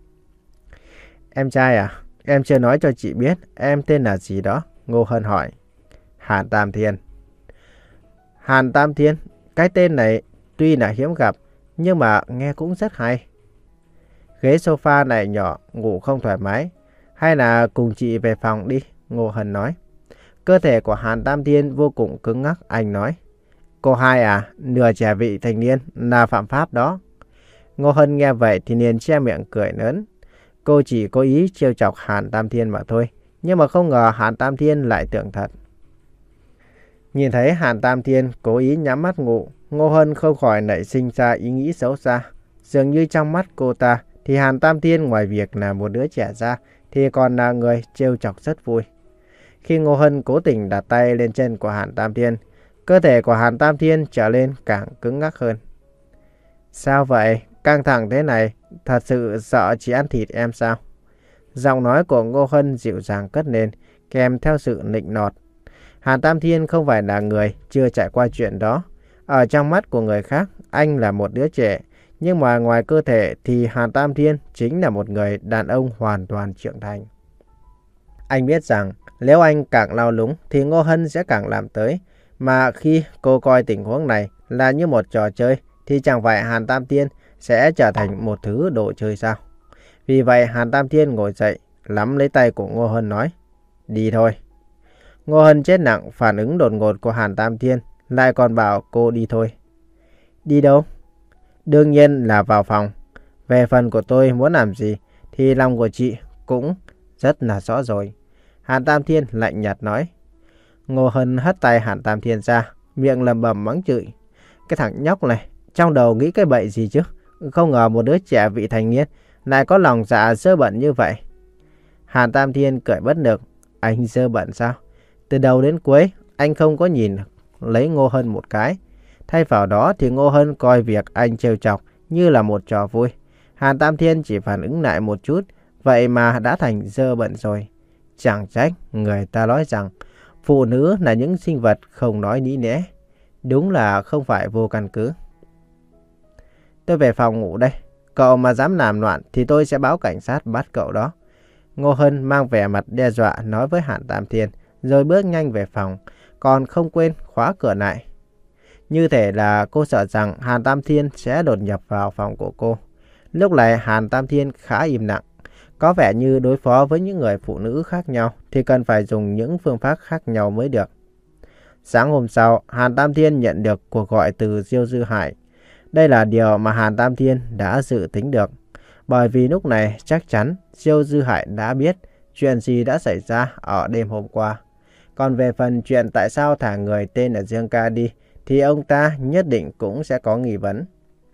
Em trai à, em chưa nói cho chị biết em tên là gì đó, Ngô Hân hỏi. Hàn Tam Thiên. Hàn Tam Thiên, cái tên này tuy là hiếm gặp nhưng mà nghe cũng rất hay. Ghế sofa này nhỏ, ngủ không thoải mái, hay là cùng chị về phòng đi, Ngô Hân nói. Cơ thể của Hàn Tam Thiên vô cùng cứng ngắc, anh nói. Cô hai à, nửa trẻ vị thành niên là phạm pháp đó. Ngô Hân nghe vậy thì liền che miệng cười lớn. Cô chỉ cố ý trêu chọc Hàn Tam Thiên mà thôi, nhưng mà không ngờ Hàn Tam Thiên lại tưởng thật. Nhìn thấy Hàn Tam Thiên cố ý nhắm mắt ngủ, Ngô Hân không khỏi nảy sinh ra ý nghĩ xấu xa. Dường như trong mắt cô ta thì Hàn Tam Thiên ngoài việc là một đứa trẻ ra thì còn là người trêu chọc rất vui. Khi Ngô Hân cố tình đặt tay lên chân của Hàn Tam Thiên, cơ thể của Hàn Tam Thiên trở lên càng cứng ngắc hơn. Sao vậy? Căng thẳng thế này, thật sự sợ chị ăn thịt em sao? Giọng nói của Ngô Hân dịu dàng cất lên, kèm theo sự nịnh nọt. Hàn Tam Thiên không phải là người chưa trải qua chuyện đó. Ở trong mắt của người khác, anh là một đứa trẻ. Nhưng mà ngoài cơ thể thì Hàn Tam Thiên chính là một người đàn ông hoàn toàn trưởng thành. Anh biết rằng nếu anh càng lao lúng thì Ngô Hân sẽ càng làm tới. Mà khi cô coi tình huống này là như một trò chơi thì chẳng phải Hàn Tam Thiên sẽ trở thành một thứ đồ chơi sao? Vì vậy Hàn Tam Thiên ngồi dậy, nắm lấy tay của Ngô Hân nói. Đi thôi. Ngô Hân chết nặng phản ứng đột ngột của Hàn Tam Thiên, lại còn bảo cô đi thôi. Đi đâu? Đương nhiên là vào phòng. Về phần của tôi muốn làm gì thì lòng của chị cũng rất là rõ rồi. Hàn Tam Thiên lạnh nhạt nói. Ngô Hân hất tay Hàn Tam Thiên ra, miệng lẩm bẩm mắng chửi. Cái thằng nhóc này, trong đầu nghĩ cái bậy gì chứ? Không ngờ một đứa trẻ vị thành niên lại có lòng dạ dơ bẩn như vậy. Hàn Tam Thiên cười bất lực. Anh dơ bẩn sao? Từ đầu đến cuối, anh không có nhìn lấy Ngô Hân một cái. Thay vào đó thì Ngô Hân coi việc anh trêu chọc như là một trò vui. Hàn Tam Thiên chỉ phản ứng lại một chút, vậy mà đã thành dơ bẩn rồi. Chẳng trách người ta nói rằng phụ nữ là những sinh vật không nói lý lẽ. Đúng là không phải vô căn cứ. Tôi về phòng ngủ đây. Cậu mà dám làm loạn thì tôi sẽ báo cảnh sát bắt cậu đó. Ngô Hân mang vẻ mặt đe dọa nói với Hàn Tam Thiên, rồi bước nhanh về phòng, còn không quên khóa cửa lại. Như thể là cô sợ rằng Hàn Tam Thiên sẽ đột nhập vào phòng của cô. Lúc này Hàn Tam Thiên khá im lặng. Có vẻ như đối phó với những người phụ nữ khác nhau thì cần phải dùng những phương pháp khác nhau mới được. Sáng hôm sau, Hàn Tam Thiên nhận được cuộc gọi từ Diêu Dư Hải. Đây là điều mà Hàn Tam Thiên đã dự tính được. Bởi vì lúc này chắc chắn Diêu Dư Hải đã biết chuyện gì đã xảy ra ở đêm hôm qua. Còn về phần chuyện tại sao thả người tên là Dương Ca đi thì ông ta nhất định cũng sẽ có nghi vấn.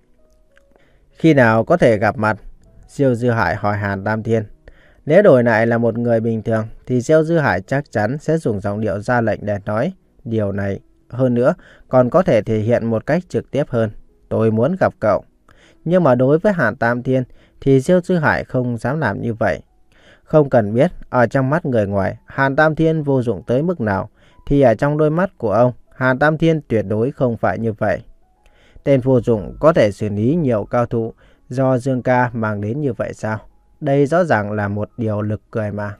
Khi nào có thể gặp mặt? Diêu Dư Hải hỏi Hàn Tam Thiên. Nếu đổi lại là một người bình thường thì Diêu Dư Hải chắc chắn sẽ dùng giọng điệu ra lệnh để nói điều này. Hơn nữa còn có thể thể hiện một cách trực tiếp hơn. Tôi muốn gặp cậu. Nhưng mà đối với Hàn Tam Thiên thì Diêu Dư Hải không dám làm như vậy. Không cần biết ở trong mắt người ngoài Hàn Tam Thiên vô dụng tới mức nào thì ở trong đôi mắt của ông Hàn Tam Thiên tuyệt đối không phải như vậy. Tên vô dụng có thể xử lý nhiều cao thủ Do Dương ca mang đến như vậy sao? Đây rõ ràng là một điều nực cười mà.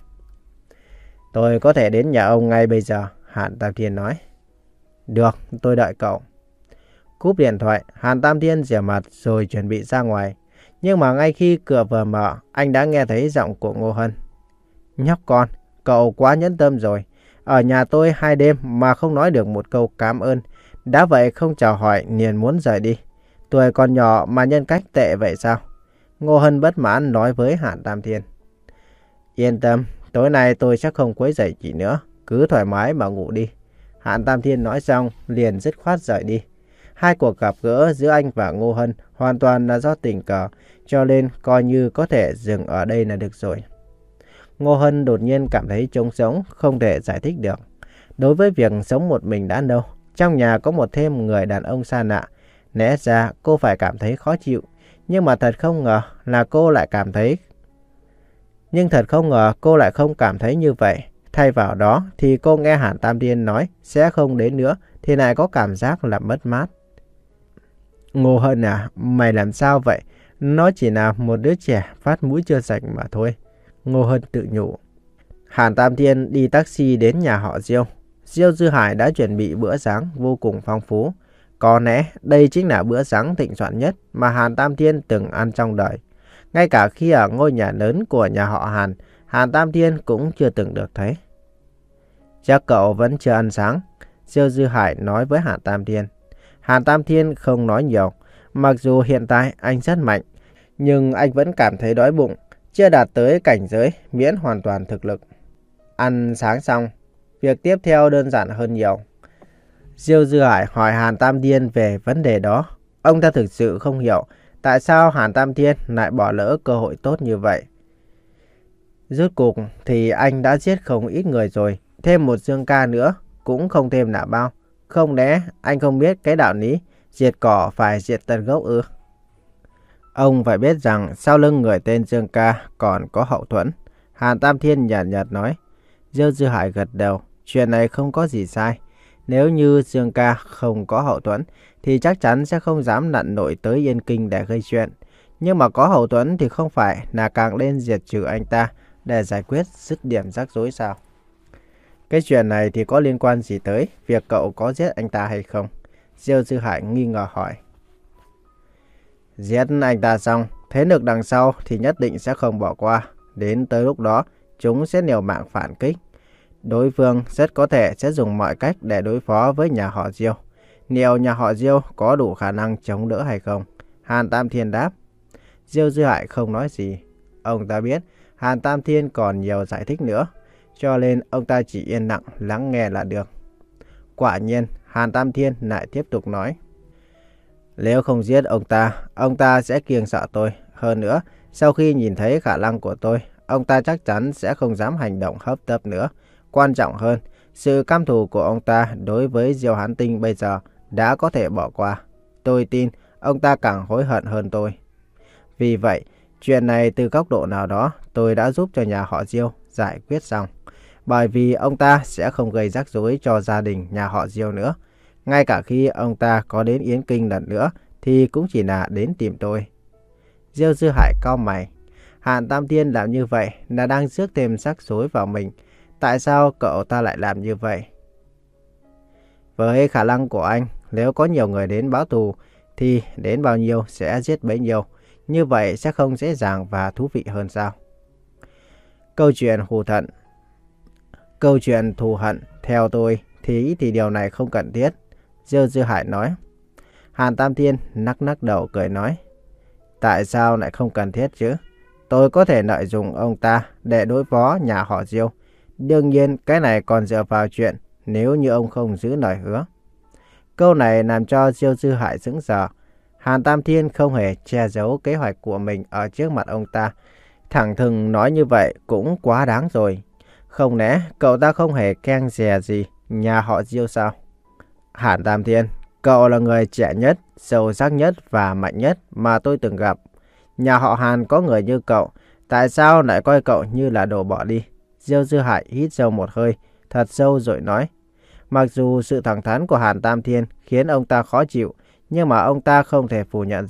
Tôi có thể đến nhà ông ngay bây giờ, Hàn Tam Thiên nói. Được, tôi đợi cậu. Cúp điện thoại, Hàn Tam Thiên rửa mặt rồi chuẩn bị ra ngoài. Nhưng mà ngay khi cửa vừa mở, anh đã nghe thấy giọng của Ngô Hân. Nhóc con, cậu quá nhẫn tâm rồi. Ở nhà tôi hai đêm mà không nói được một câu cảm ơn. Đã vậy không chào hỏi liền muốn rời đi. Tuổi còn nhỏ mà nhân cách tệ vậy sao? Ngô Hân bất mãn nói với Hàn Tam Thiên. Yên tâm, tối nay tôi sẽ không quấy rầy chị nữa. Cứ thoải mái mà ngủ đi. Hàn Tam Thiên nói xong liền dứt khoát rời đi. Hai cuộc gặp gỡ giữa anh và Ngô Hân hoàn toàn là do tình cờ, cho nên coi như có thể dừng ở đây là được rồi. Ngô Hân đột nhiên cảm thấy trống rỗng, không thể giải thích được. Đối với việc sống một mình đã lâu, trong nhà có một thêm người đàn ông xa lạ, lẽ ra cô phải cảm thấy khó chịu, nhưng mà thật không ngờ là cô lại cảm thấy. Nhưng thật không ngờ cô lại không cảm thấy như vậy. Thay vào đó thì cô nghe Hàn Tam Thiên nói sẽ không đến nữa thì lại có cảm giác là mất mát. Ngô Hân à, mày làm sao vậy? Nó chỉ là một đứa trẻ phát mũi chưa sạch mà thôi. Ngô Hân tự nhủ. Hàn Tam Thiên đi taxi đến nhà họ Diêu. Diêu Dư Hải đã chuẩn bị bữa sáng vô cùng phong phú. Có lẽ đây chính là bữa sáng thịnh soạn nhất mà Hàn Tam Thiên từng ăn trong đời. Ngay cả khi ở ngôi nhà lớn của nhà họ Hàn, Hàn Tam Thiên cũng chưa từng được thấy. Chắc cậu vẫn chưa ăn sáng, Diêu Dư Hải nói với Hàn Tam Thiên. Hàn Tam Thiên không nói nhiều. Mặc dù hiện tại anh rất mạnh, nhưng anh vẫn cảm thấy đói bụng, chưa đạt tới cảnh giới miễn hoàn toàn thực lực. Ăn sáng xong, việc tiếp theo đơn giản hơn nhiều. Diêu Dư Hải hỏi Hàn Tam Thiên về vấn đề đó. Ông ta thực sự không hiểu tại sao Hàn Tam Thiên lại bỏ lỡ cơ hội tốt như vậy. Rốt cuộc thì anh đã giết không ít người rồi, thêm một Dương ca nữa cũng không thêm là bao. Không lẽ anh không biết cái đạo lý diệt cỏ phải diệt tận gốc ư? Ông phải biết rằng sau lưng người tên Dương ca còn có hậu thuẫn. Hàn Tam Thiên nhàn nhạt nói. Diêu Dư Hải gật đầu. Chuyện này không có gì sai. Nếu như Dương ca không có hậu thuẫn thì chắc chắn sẽ không dám lặn lội tới Yên Kinh để gây chuyện. Nhưng mà có hậu thuẫn thì không phải là càng lên diệt trừ anh ta để giải quyết dứt điểm rắc rối sao? Cái chuyện này thì có liên quan gì tới việc cậu có giết anh ta hay không? Diêu Dư Hải nghi ngờ hỏi. Giết anh ta xong, thế lực đằng sau thì nhất định sẽ không bỏ qua. Đến tới lúc đó, chúng sẽ liều mạng phản kích. Đối phương rất có thể sẽ dùng mọi cách để đối phó với nhà họ Diêu. Liệu nhà họ Diêu có đủ khả năng chống đỡ hay không? Hàn Tam Thiên đáp. Diêu Dư Hải không nói gì. Ông ta biết Hàn Tam Thiên còn nhiều giải thích nữa, cho nên ông ta chỉ yên lặng lắng nghe là được. Quả nhiên, Hàn Tam Thiên lại tiếp tục nói. Nếu không giết ông ta, ông ta sẽ kiêng sợ tôi. Hơn nữa, sau khi nhìn thấy khả năng của tôi, ông ta chắc chắn sẽ không dám hành động hấp tấp nữa. Quan trọng hơn, sự căm thù của ông ta đối với Diêu Hán Tinh bây giờ đã có thể bỏ qua. Tôi tin ông ta càng hối hận hơn tôi. Vì vậy, chuyện này từ góc độ nào đó tôi đã giúp cho nhà họ Diêu giải quyết xong. Bởi vì ông ta sẽ không gây rắc rối cho gia đình nhà họ Diêu nữa. Ngay cả khi ông ta có đến Yến Kinh lần nữa thì cũng chỉ là đến tìm tôi. Diêu Dư Hải cau mày. Hàn Tam Thiên làm như vậy là đang rước thêm rắc rối vào mình. Tại sao cậu ta lại làm như vậy? Với khả năng của anh, nếu có nhiều người đến báo thù thì đến bao nhiêu sẽ giết bấy nhiêu. Như vậy sẽ không dễ dàng và thú vị hơn sao? Câu chuyện hù thận. Câu chuyện thù hận, theo tôi thì thì điều này không cần thiết. Diêu Dư Hải nói. Hàn Tam Thiên nắc nắc đầu cười nói. Tại sao lại không cần thiết chứ? Tôi có thể lợi dụng ông ta để đối phó nhà họ Diêu. Đương nhiên cái này còn dựa vào chuyện nếu như ông không giữ lời hứa. Câu này làm cho Diêu Dư Hải sững sờ. Hàn Tam Thiên không hề che giấu kế hoạch của mình ở trước mặt ông ta. Thẳng thừng nói như vậy cũng quá đáng rồi. Không lẽ cậu ta không hề kiêng dè gì nhà họ Diêu sao? Hàn Tam Thiên, cậu là người trẻ nhất, sâu sắc nhất và mạnh nhất mà tôi từng gặp. Nhà họ Hàn có người như cậu, tại sao lại coi cậu như là đồ bỏ đi? Diêu Dư Hải hít sâu một hơi, thật sâu rồi nói. Mặc dù sự thẳng thắn của Hàn Tam Thiên khiến ông ta khó chịu, nhưng mà ông ta không thể phủ nhận rằng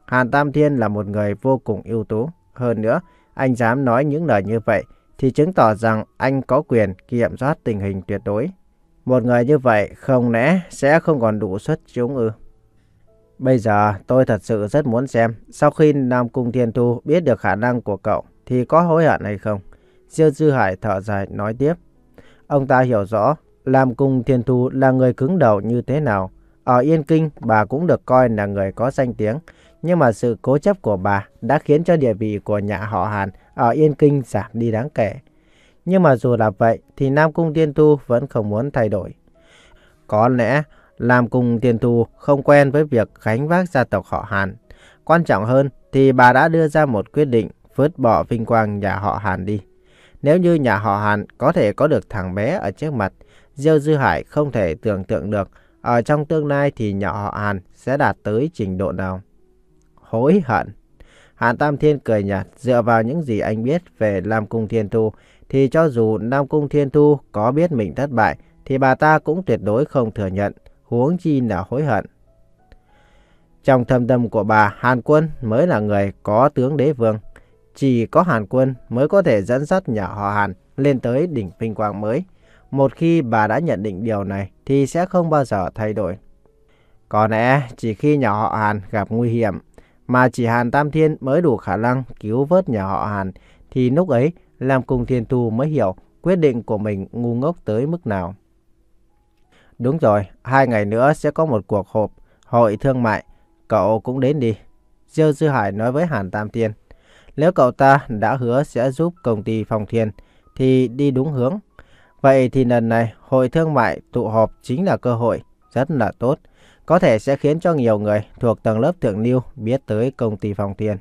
Hàn Tam Thiên là một người vô cùng ưu tú. Hơn nữa, anh dám nói những lời như vậy thì chứng tỏ rằng anh có quyền kiểm soát tình hình tuyệt đối. Một người như vậy không lẽ sẽ không còn đủ xuất chúng ư? Bây giờ tôi thật sự rất muốn xem sau khi Nam Cung Thiên Thu biết được khả năng của cậu thì có hối hận hay không. Diêu Dư Hải thở dài nói tiếp. Ông ta hiểu rõ Nam Cung Thiên Thu là người cứng đầu như thế nào. Ở Yên Kinh bà cũng được coi là người có danh tiếng. Nhưng mà sự cố chấp của bà đã khiến cho địa vị của nhà họ Hàn ở Yên Kinh giảm đi đáng kể. Nhưng mà dù là vậy thì Nam Cung Thiên Thu vẫn không muốn thay đổi. Có lẽ Nam Cung Thiên Thu không quen với việc gánh vác gia tộc họ Hàn. Quan trọng hơn thì bà đã đưa ra một quyết định vứt bỏ vinh quang nhà họ Hàn đi. Nếu như nhà họ Hàn có thể có được thằng bé ở trước mặt, Diêu Dư Hải không thể tưởng tượng được ở trong tương lai thì nhà họ Hàn sẽ đạt tới trình độ nào. Hối hận. Hàn Tam Thiên cười nhạt, dựa vào những gì anh biết về Nam Cung Thiên Thu thì cho dù Nam Cung Thiên Thu có biết mình thất bại thì bà ta cũng tuyệt đối không thừa nhận, huống chi là hối hận. Trong thâm tâm của bà, Hàn Quân mới là người có tướng đế vương. Chỉ có Hàn Quân mới có thể dẫn dắt nhà họ Hàn lên tới đỉnh vinh quang mới. Một khi bà đã nhận định điều này thì sẽ không bao giờ thay đổi. Có lẽ chỉ khi nhà họ Hàn gặp nguy hiểm mà chỉ Hàn Tam Thiên mới đủ khả năng cứu vớt nhà họ Hàn thì lúc ấy Nam Cung Thiên Thu mới hiểu quyết định của mình ngu ngốc tới mức nào. Đúng rồi, hai ngày nữa sẽ có một cuộc họp hội thương mại, cậu cũng đến đi. Diêu Dư Hải nói với Hàn Tam Thiên. Nếu cậu ta đã hứa sẽ giúp công ty Phong Thiên thì đi đúng hướng. Vậy thì lần này hội thương mại tụ họp chính là cơ hội rất là tốt. Có thể sẽ khiến cho nhiều người thuộc tầng lớp thượng lưu biết tới công ty Phong Thiên.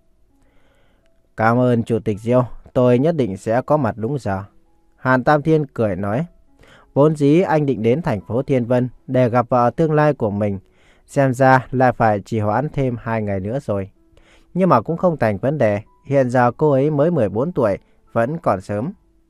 Cảm ơn Chủ tịch Diêu, tôi nhất định sẽ có mặt đúng giờ. Hàn Tam Thiên cười nói. Vốn dĩ anh định đến thành phố Thiên Vân để gặp vợ tương lai của mình. Xem ra lại phải trì hoãn thêm hai ngày nữa rồi. Nhưng mà cũng không thành vấn đề. Hiện giờ cô ấy mới mười bốn tuổi, vẫn còn sớm.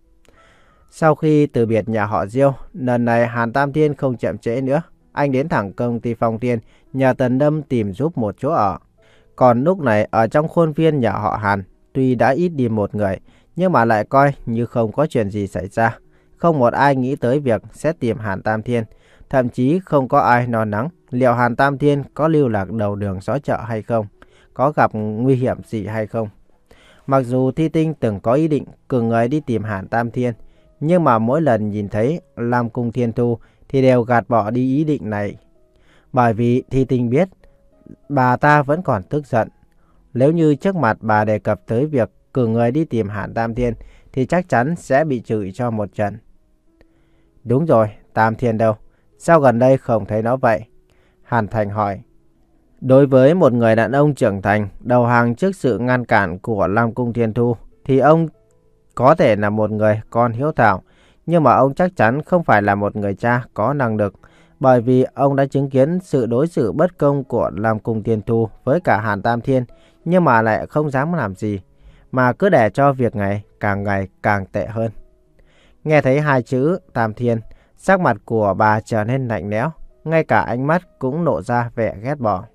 Sau khi từ biệt nhà họ Diêu, lần này Hàn Tam Thiên không chậm trễ nữa. Anh đến thẳng công ty Phong Thiên, nhờ Tần Đâm tìm giúp một chỗ ở. Còn lúc này ở trong khuôn viên nhà họ Hàn, tuy đã ít đi một người, nhưng mà lại coi như không có chuyện gì xảy ra. Không một ai nghĩ tới việc sẽ tìm Hàn Tam Thiên. Thậm chí không có ai lo lắng liệu Hàn Tam Thiên có lưu lạc đầu đường xó chợ hay không, có gặp nguy hiểm gì hay không. Mặc dù Thi Tinh từng có ý định cử người đi tìm Hàn Tam Thiên, nhưng mà mỗi lần nhìn thấy Nam Cung Thiên Thu thì đều gạt bỏ đi ý định này. Bởi vì Thi Tinh biết bà ta vẫn còn tức giận. Nếu như trước mặt bà đề cập tới việc cử người đi tìm Hàn Tam Thiên thì chắc chắn sẽ bị chửi cho một trận. Đúng rồi, Tam Thiên đâu? Sao gần đây không thấy nó vậy? Hàn Thành hỏi. Đối với một người đàn ông trưởng thành đầu hàng trước sự ngăn cản của Nam Cung Thiên Thu thì ông có thể là một người con hiếu thảo, nhưng mà ông chắc chắn không phải là một người cha có năng lực, bởi vì ông đã chứng kiến sự đối xử bất công của Nam Cung Thiên Thu với cả Hàn Tam Thiên, nhưng mà lại không dám làm gì, mà cứ để cho việc này càng ngày càng tệ hơn. Nghe thấy hai chữ Tam Thiên, sắc mặt của bà trở nên lạnh lẽo, ngay cả ánh mắt cũng lộ ra vẻ ghét bỏ.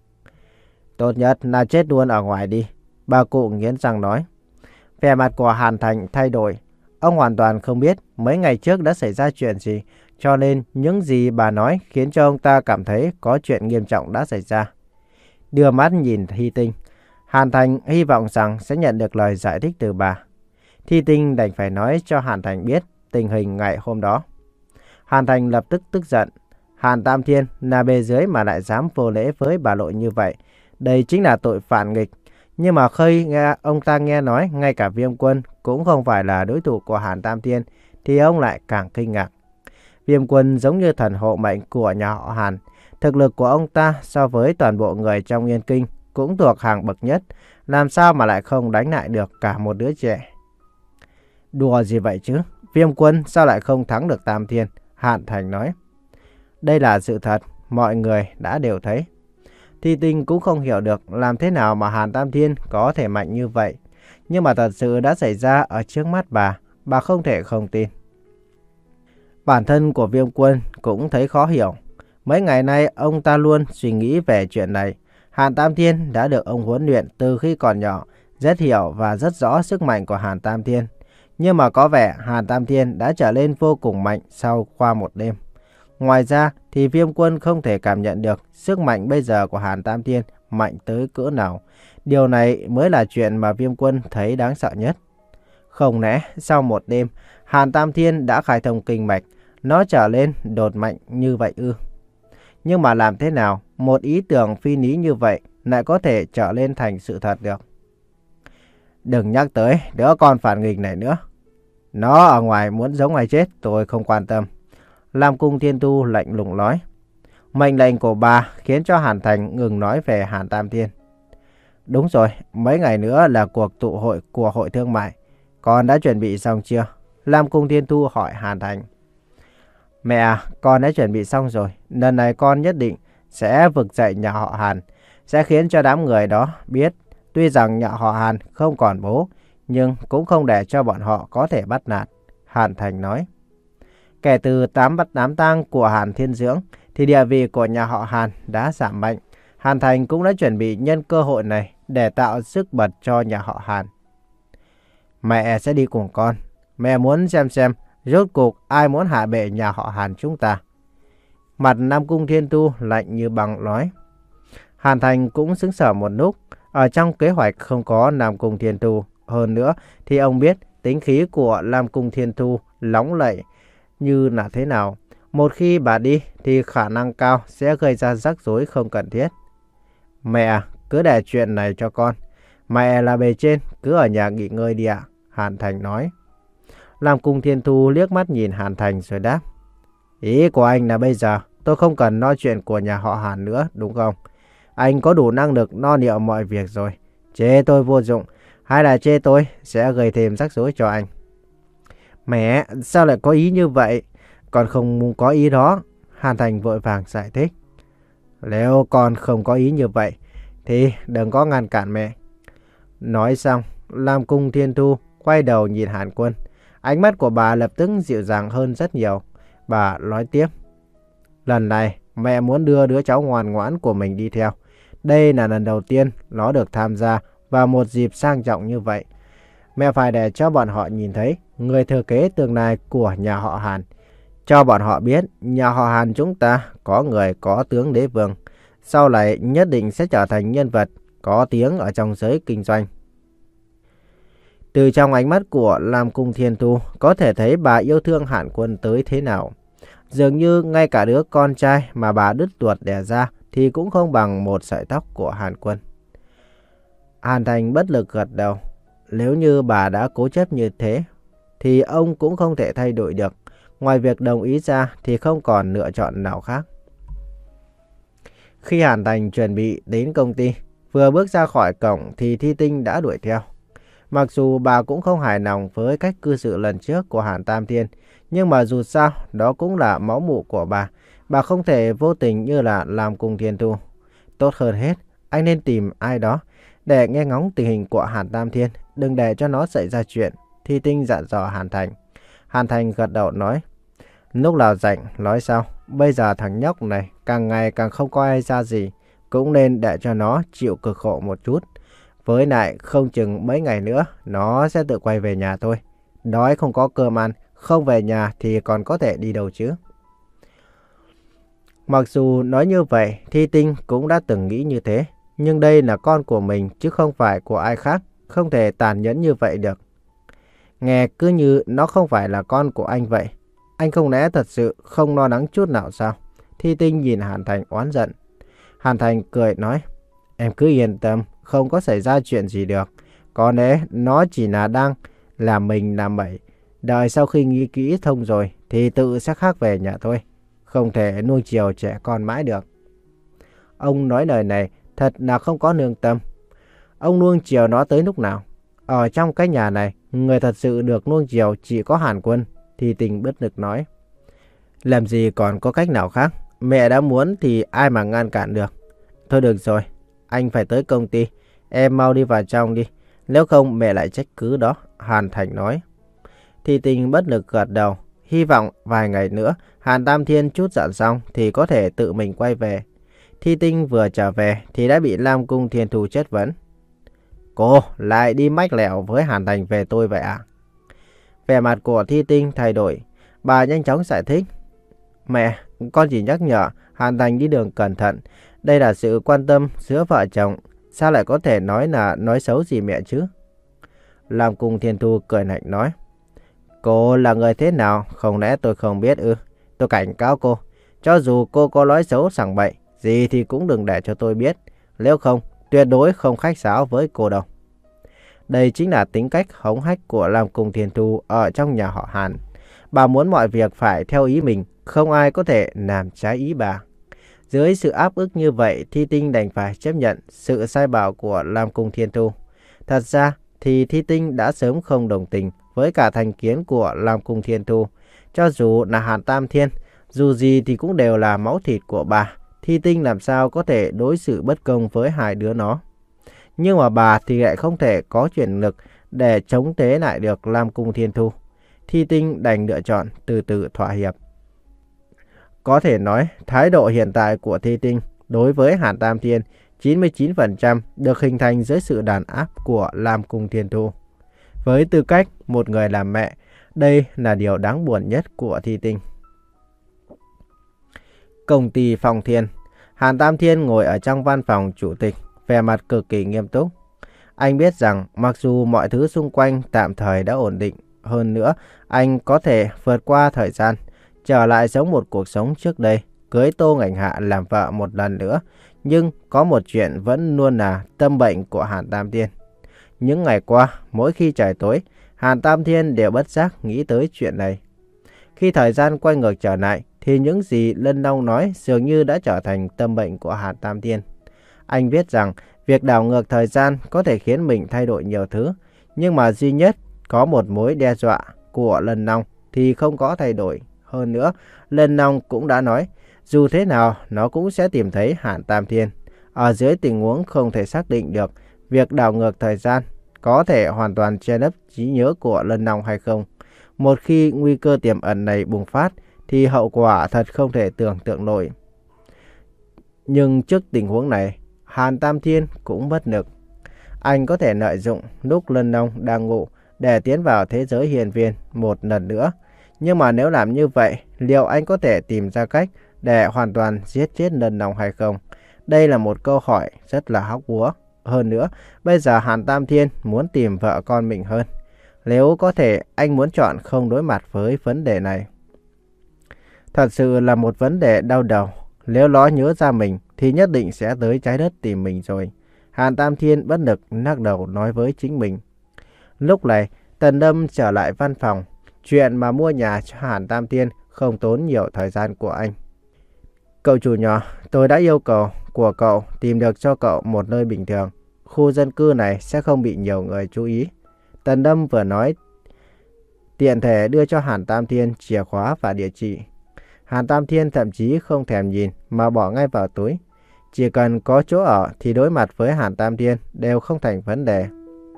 Tốt nhất là chết luôn ở ngoài đi, bà cụ nghiến răng nói. Vẻ mặt của Hàn Thành thay đổi. Ông hoàn toàn không biết mấy ngày trước đã xảy ra chuyện gì, cho nên những gì bà nói khiến cho ông ta cảm thấy có chuyện nghiêm trọng đã xảy ra. Đưa mắt nhìn Thi Tinh, Hàn Thành hy vọng rằng sẽ nhận được lời giải thích từ bà. Thi Tinh đành phải nói cho Hàn Thành biết tình hình ngày hôm đó. Hàn Thành lập tức tức giận. Hàn Tam Thiên là bề dưới mà lại dám vô lễ với bà nội như vậy. Đây chính là tội phản nghịch. Nhưng mà khi nghe ông ta nghe nói ngay cả Viêm Quân cũng không phải là đối thủ của Hàn Tam Thiên thì ông lại càng kinh ngạc. Viêm Quân giống như thần hộ mệnh của nhà họ Hàn. Thực lực của ông ta so với toàn bộ người trong Yên Kinh cũng thuộc hàng bậc nhất. Làm sao mà lại không đánh lại được cả một đứa trẻ? Đùa gì vậy chứ? Viêm Quân sao lại không thắng được Tam Thiên? Hàn Thành nói. Đây là sự thật, mọi người đã đều thấy. Thi Tinh cũng không hiểu được làm thế nào mà Hàn Tam Thiên có thể mạnh như vậy. Nhưng mà thật sự đã xảy ra ở trước mắt bà, bà không thể không tin. Bản thân của Viêm Quân cũng thấy khó hiểu. Mấy ngày nay ông ta luôn suy nghĩ về chuyện này. Hàn Tam Thiên đã được ông huấn luyện từ khi còn nhỏ, rất hiểu và rất rõ sức mạnh của Hàn Tam Thiên. Nhưng mà có vẻ Hàn Tam Thiên đã trở lên vô cùng mạnh sau qua một đêm. Ngoài ra thì Viêm Quân không thể cảm nhận được sức mạnh bây giờ của Hàn Tam Thiên mạnh tới cỡ nào. Điều này mới là chuyện mà Viêm Quân thấy đáng sợ nhất. Không lẽ sau một đêm, Hàn Tam Thiên đã khai thông kinh mạch, nó trở lên đột mạnh như vậy ư? Nhưng mà làm thế nào một ý tưởng phi lý như vậy lại có thể trở lên thành sự thật được? Đừng nhắc tới đứa con phản nghịch này nữa. Nó ở ngoài muốn sống hay chết tôi không quan tâm. Lam Cung Thiên Tu lạnh lùng nói. Mệnh lệnh của bà khiến cho Hàn Thành ngừng nói về Hàn Tam Thiên. Đúng rồi, mấy ngày nữa là cuộc tụ hội của hội thương mại. Con đã chuẩn bị xong chưa? Lam Cung Thiên Tu hỏi Hàn Thành. Mẹ à, con đã chuẩn bị xong rồi. Lần này con nhất định sẽ vực dậy nhà họ Hàn. Sẽ khiến cho đám người đó biết. Tuy rằng nhà họ Hàn không còn bố, nhưng cũng không để cho bọn họ có thể bắt nạt. Hàn Thành nói. Kể từ tám bắt đám tang của Hàn Thiên Dưỡng, thì địa vị của nhà họ Hàn đã giảm mạnh. Hàn Thành cũng đã chuẩn bị nhân cơ hội này để tạo sức bật cho nhà họ Hàn. Mẹ sẽ đi cùng con. Mẹ muốn xem xem rốt cuộc ai muốn hạ bệ nhà họ Hàn chúng ta. Mặt Nam Cung Thiên Tu lạnh như băng nói. Hàn Thành cũng sững sờ một lúc. Ở trong kế hoạch không có Nam Cung Thiên Tu. Hơn nữa thì ông biết tính khí của Nam Cung Thiên Tu lóng lẩy như là thế nào. Một khi bà đi thì khả năng cao sẽ gây ra rắc rối không cần thiết. Mẹ cứ để chuyện này cho con. Mẹ là bề trên, cứ ở nhà nghỉ ngơi đi ạ. Hàn Thành nói. Lam Cung Thiên Tu liếc mắt nhìn Hàn Thành rồi đáp. Ý của anh là bây giờ tôi không cần nói chuyện của nhà họ Hàn nữa đúng không? Anh có đủ năng lực lo liệu mọi việc rồi. Chê tôi vô dụng hay là chê tôi sẽ gây thêm rắc rối cho anh. Mẹ, sao lại có ý như vậy? Con không có ý đó. Hàn Thành vội vàng giải thích. Nếu con không có ý như vậy thì đừng có ngăn cản mẹ. Nói xong, Lam Cung Thiên Tu quay đầu nhìn Hàn Quân. Ánh mắt của bà lập tức dịu dàng hơn rất nhiều. Bà nói tiếp. Lần này mẹ muốn đưa đứa cháu ngoan ngoãn của mình đi theo. Đây là lần đầu tiên nó được tham gia vào một dịp sang trọng như vậy. Mẹ phải để cho bọn họ nhìn thấy người thừa kế tương lai của nhà họ Hàn. Cho bọn họ biết nhà họ Hàn chúng ta có người có tướng đế vương. Sau này nhất định sẽ trở thành nhân vật có tiếng ở trong giới kinh doanh. Từ trong ánh mắt của Lam Cung Thiên Tu có thể thấy bà yêu thương Hàn Quân tới thế nào. Dường như ngay cả đứa con trai mà bà đứt ruột đẻ ra thì cũng không bằng một sợi tóc của Hàn Quân. Hàn Thành bất lực gật đầu. Nếu như bà đã cố chấp như thế thì ông cũng không thể thay đổi được. Ngoài việc đồng ý ra thì không còn lựa chọn nào khác. Khi Hàn Thành chuẩn bị đến công ty, vừa bước ra khỏi cổng thì Thi Tinh đã đuổi theo. Mặc dù bà cũng không hài lòng với cách cư xử lần trước của Hàn Tam Thiên, nhưng mà dù sao đó cũng là máu mủ của bà. Bà không thể vô tình như là làm cùng Thiên Tu. Tốt hơn hết, anh nên tìm ai đó để nghe ngóng tình hình của Hàn Tam Thiên, đừng để cho nó xảy ra chuyện. Thi Tinh dặn dò Hàn Thành. Hàn Thành gật đầu nói. Lúc nào rảnh nói sao, bây giờ thằng nhóc này càng ngày càng không có ai ra gì, cũng nên để cho nó chịu cực khổ một chút. Với lại không chừng mấy ngày nữa nó sẽ tự quay về nhà thôi. Đói không có cơm ăn, không về nhà thì còn có thể đi đâu chứ. Mặc dù nói như vậy, Thi Tinh cũng đã từng nghĩ như thế. Nhưng đây là con của mình chứ không phải của ai khác, không thể tàn nhẫn như vậy được. Nghe cứ như nó không phải là con của anh vậy. Anh không lẽ thật sự không lo lắng chút nào sao? Thi Tinh nhìn Hàn Thành oán giận. Hàn Thành cười nói. Em cứ yên tâm, không có xảy ra chuyện gì được. Có lẽ nó chỉ là đang làm mình làm bậy. Đợi sau khi nghĩ kỹ thông rồi thì tự sẽ khác về nhà thôi. Không thể nuôi chiều trẻ con mãi được. Ông nói lời này thật là không có lương tâm. Ông nuông chiều nó tới lúc nào? Ở trong cái nhà này, người thật sự được nuông chiều chỉ có Hàn Quân. Thi Tinh bất lực nói. Làm gì còn có cách nào khác? Mẹ đã muốn thì ai mà ngăn cản được. Thôi được rồi, anh phải tới công ty. Em mau đi vào trong đi. Nếu không mẹ lại trách cứ đó. Hàn Thành nói. Thi Tinh bất lực gật đầu. Hy vọng vài ngày nữa Hàn Tam Thiên chút giận xong thì có thể tự mình quay về. Thi Tinh vừa trở về thì đã bị Lam Cung Thiên Thu chất vấn. Cô lại đi mách lẻo với Hàn Thành về tôi vậy à? Vẻ mặt của Thi Tinh thay đổi. Bà nhanh chóng giải thích. Mẹ, con chỉ nhắc nhở Hàn Thành đi đường cẩn thận. Đây là sự quan tâm giữa vợ chồng. Sao lại có thể nói là nói xấu gì mẹ chứ? Lam Cung Thiên Thu cười lạnh nói. Cô là người thế nào? Không lẽ tôi không biết ư? Tôi cảnh cáo cô. Cho dù cô có nói xấu sằng bậy gì thì cũng đừng để cho tôi biết. Nếu không, tuyệt đối không khách sáo với cô đâu. Đây chính là tính cách hống hách của Lam Cung Thiên Thu ở trong nhà họ Hàn. Bà muốn mọi việc phải theo ý mình, không ai có thể làm trái ý bà. Dưới sự áp ức như vậy, Thi Tinh đành phải chấp nhận sự sai bảo của Lam Cung Thiên Thu. Thật ra thì Thi Tinh đã sớm không đồng tình với cả thành kiến của Lam Cung Thiên Thu. Cho dù là Hàn Tam Thiên, dù gì thì cũng đều là máu thịt của bà. Thi Tinh làm sao có thể đối xử bất công với hai đứa nó. Nhưng mà bà thì lại không thể có quyền lực để chống tế lại được Lam Cung Thiên Thu. Thi Tinh đành lựa chọn từ từ thỏa hiệp. Có thể nói, thái độ hiện tại của Thi Tinh đối với Hàn Tam Thiên chín mươi chín phần trăm được hình thành dưới sự đàn áp của Lam Cung Thiên Thu. Với tư cách một người làm mẹ, đây là điều đáng buồn nhất của Thi Tinh. Công ty Phong Thiên. Hàn Tam Thiên ngồi ở trong văn phòng chủ tịch, vẻ mặt cực kỳ nghiêm túc. Anh biết rằng mặc dù mọi thứ xung quanh tạm thời đã ổn định, hơn nữa anh có thể vượt qua thời gian, trở lại sống một cuộc sống trước đây, cưới Tô Ngạnh Hạ làm vợ một lần nữa. Nhưng có một chuyện vẫn luôn là tâm bệnh của Hàn Tam Thiên. Những ngày qua, mỗi khi trời tối, Hàn Tam Thiên đều bất giác nghĩ tới chuyện này. Khi thời gian quay ngược trở lại, thì những gì Lân Long nói dường như đã trở thành tâm bệnh của Hàn Tam Thiên. Anh biết rằng việc đảo ngược thời gian có thể khiến mình thay đổi nhiều thứ, nhưng mà duy nhất có một mối đe dọa của Lân Long thì không có thay đổi. Hơn nữa, Lân Long cũng đã nói, dù thế nào nó cũng sẽ tìm thấy Hàn Tam Thiên. Ở dưới tình huống không thể xác định được việc đảo ngược thời gian có thể hoàn toàn che lấp trí nhớ của Lân Long hay không. Một khi nguy cơ tiềm ẩn này bùng phát thì hậu quả thật không thể tưởng tượng nổi. Nhưng trước tình huống này, Hàn Tam Thiên cũng bất lực. Anh có thể lợi dụng lúc Lân Long đang ngủ để tiến vào thế giới hiền viên một lần nữa. Nhưng mà nếu làm như vậy, liệu anh có thể tìm ra cách để hoàn toàn giết chết Lân Long hay không? Đây là một câu hỏi rất là hóc búa. Hơn nữa, bây giờ Hàn Tam Thiên muốn tìm vợ con mình hơn. Nếu có thể, anh muốn chọn không đối mặt với vấn đề này. Thật sự là một vấn đề đau đầu. Nếu nó nhớ ra mình thì nhất định sẽ tới trái đất tìm mình rồi. Hàn Tam Thiên bất lực lắc đầu nói với chính mình. Lúc này, Tần Lâm trở lại văn phòng. Chuyện mà mua nhà cho Hàn Tam Thiên không tốn nhiều thời gian của anh. Cậu chủ nhỏ, tôi đã yêu cầu của cậu tìm được cho cậu một nơi bình thường. Khu dân cư này sẽ không bị nhiều người chú ý. Tần Lâm vừa nói, tiện thể đưa cho Hàn Tam Thiên chìa khóa và địa chỉ. Hàn Tam Thiên thậm chí không thèm nhìn mà bỏ ngay vào túi. Chỉ cần có chỗ ở thì đối mặt với Hàn Tam Thiên đều không thành vấn đề.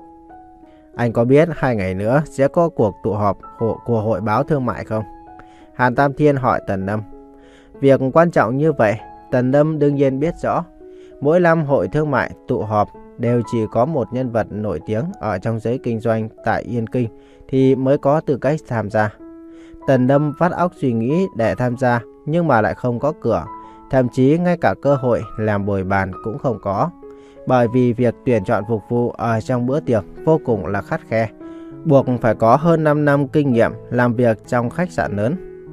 Anh có biết hai ngày nữa sẽ có cuộc tụ họp của Hội báo Thương mại không? Hàn Tam Thiên hỏi Tần Lâm. Việc quan trọng như vậy, Tần Lâm đương nhiên biết rõ. Mỗi năm Hội Thương mại tụ họp đều chỉ có một nhân vật nổi tiếng ở trong giới kinh doanh tại Yên Kinh thì mới có tư cách tham gia. Tần Lâm vắt óc suy nghĩ để tham gia nhưng mà lại không có cửa. Thậm chí ngay cả cơ hội làm bồi bàn cũng không có. Bởi vì việc tuyển chọn phục vụ ở trong bữa tiệc vô cùng là khắt khe. Buộc phải có hơn năm năm kinh nghiệm làm việc trong khách sạn lớn.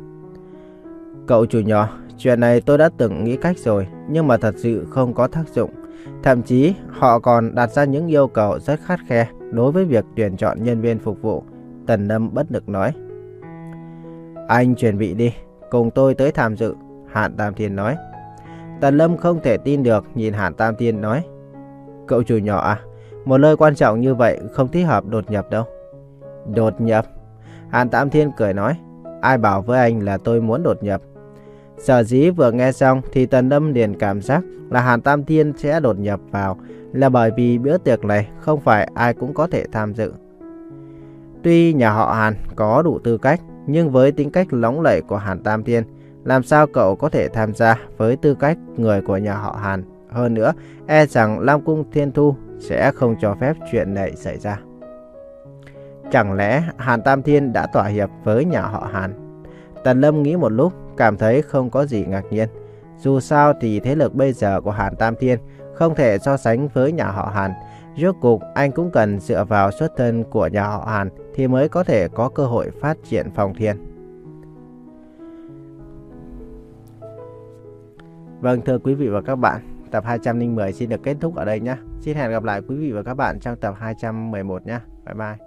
Cậu chủ nhỏ, chuyện này tôi đã từng nghĩ cách rồi, nhưng mà thật sự không có tác dụng. Thậm chí họ còn đặt ra những yêu cầu rất khắt khe đối với việc tuyển chọn nhân viên phục vụ. Tần Lâm bất lực nói. Anh chuẩn bị đi, cùng tôi tới tham dự, Hàn Tam Thiên nói. Tần Lâm không thể tin được nhìn Hàn Tam Thiên nói. Cậu chủ nhỏ à, một nơi quan trọng như vậy không thích hợp đột nhập đâu. Đột nhập? Hàn Tam Thiên cười nói. Ai bảo với anh là tôi muốn đột nhập? Sở dĩ vừa nghe xong thì Tần Lâm liền cảm giác là Hàn Tam Thiên sẽ đột nhập vào là bởi vì bữa tiệc này không phải ai cũng có thể tham dự. Tuy nhà họ Hàn có đủ tư cách, nhưng với tính cách lóng lẩy của Hàn Tam Thiên Làm sao cậu có thể tham gia với tư cách người của nhà họ Hàn? Hơn nữa, e rằng Lam Cung Thiên Thu sẽ không cho phép chuyện này xảy ra. Chẳng lẽ Hàn Tam Thiên đã thỏa hiệp với nhà họ Hàn? Tần Lâm nghĩ một lúc, cảm thấy không có gì ngạc nhiên. Dù sao thì thế lực bây giờ của Hàn Tam Thiên không thể so sánh với nhà họ Hàn. Rốt cuộc anh cũng cần dựa vào xuất thân của nhà họ Hàn thì mới có thể có cơ hội phát triển Phong Thiên. Vâng, thưa quý vị và các bạn, tập hai trăm mười xin được kết thúc ở đây nhé. Xin hẹn gặp lại quý vị và các bạn trong tập hai trăm mười một nhé. Bye bye.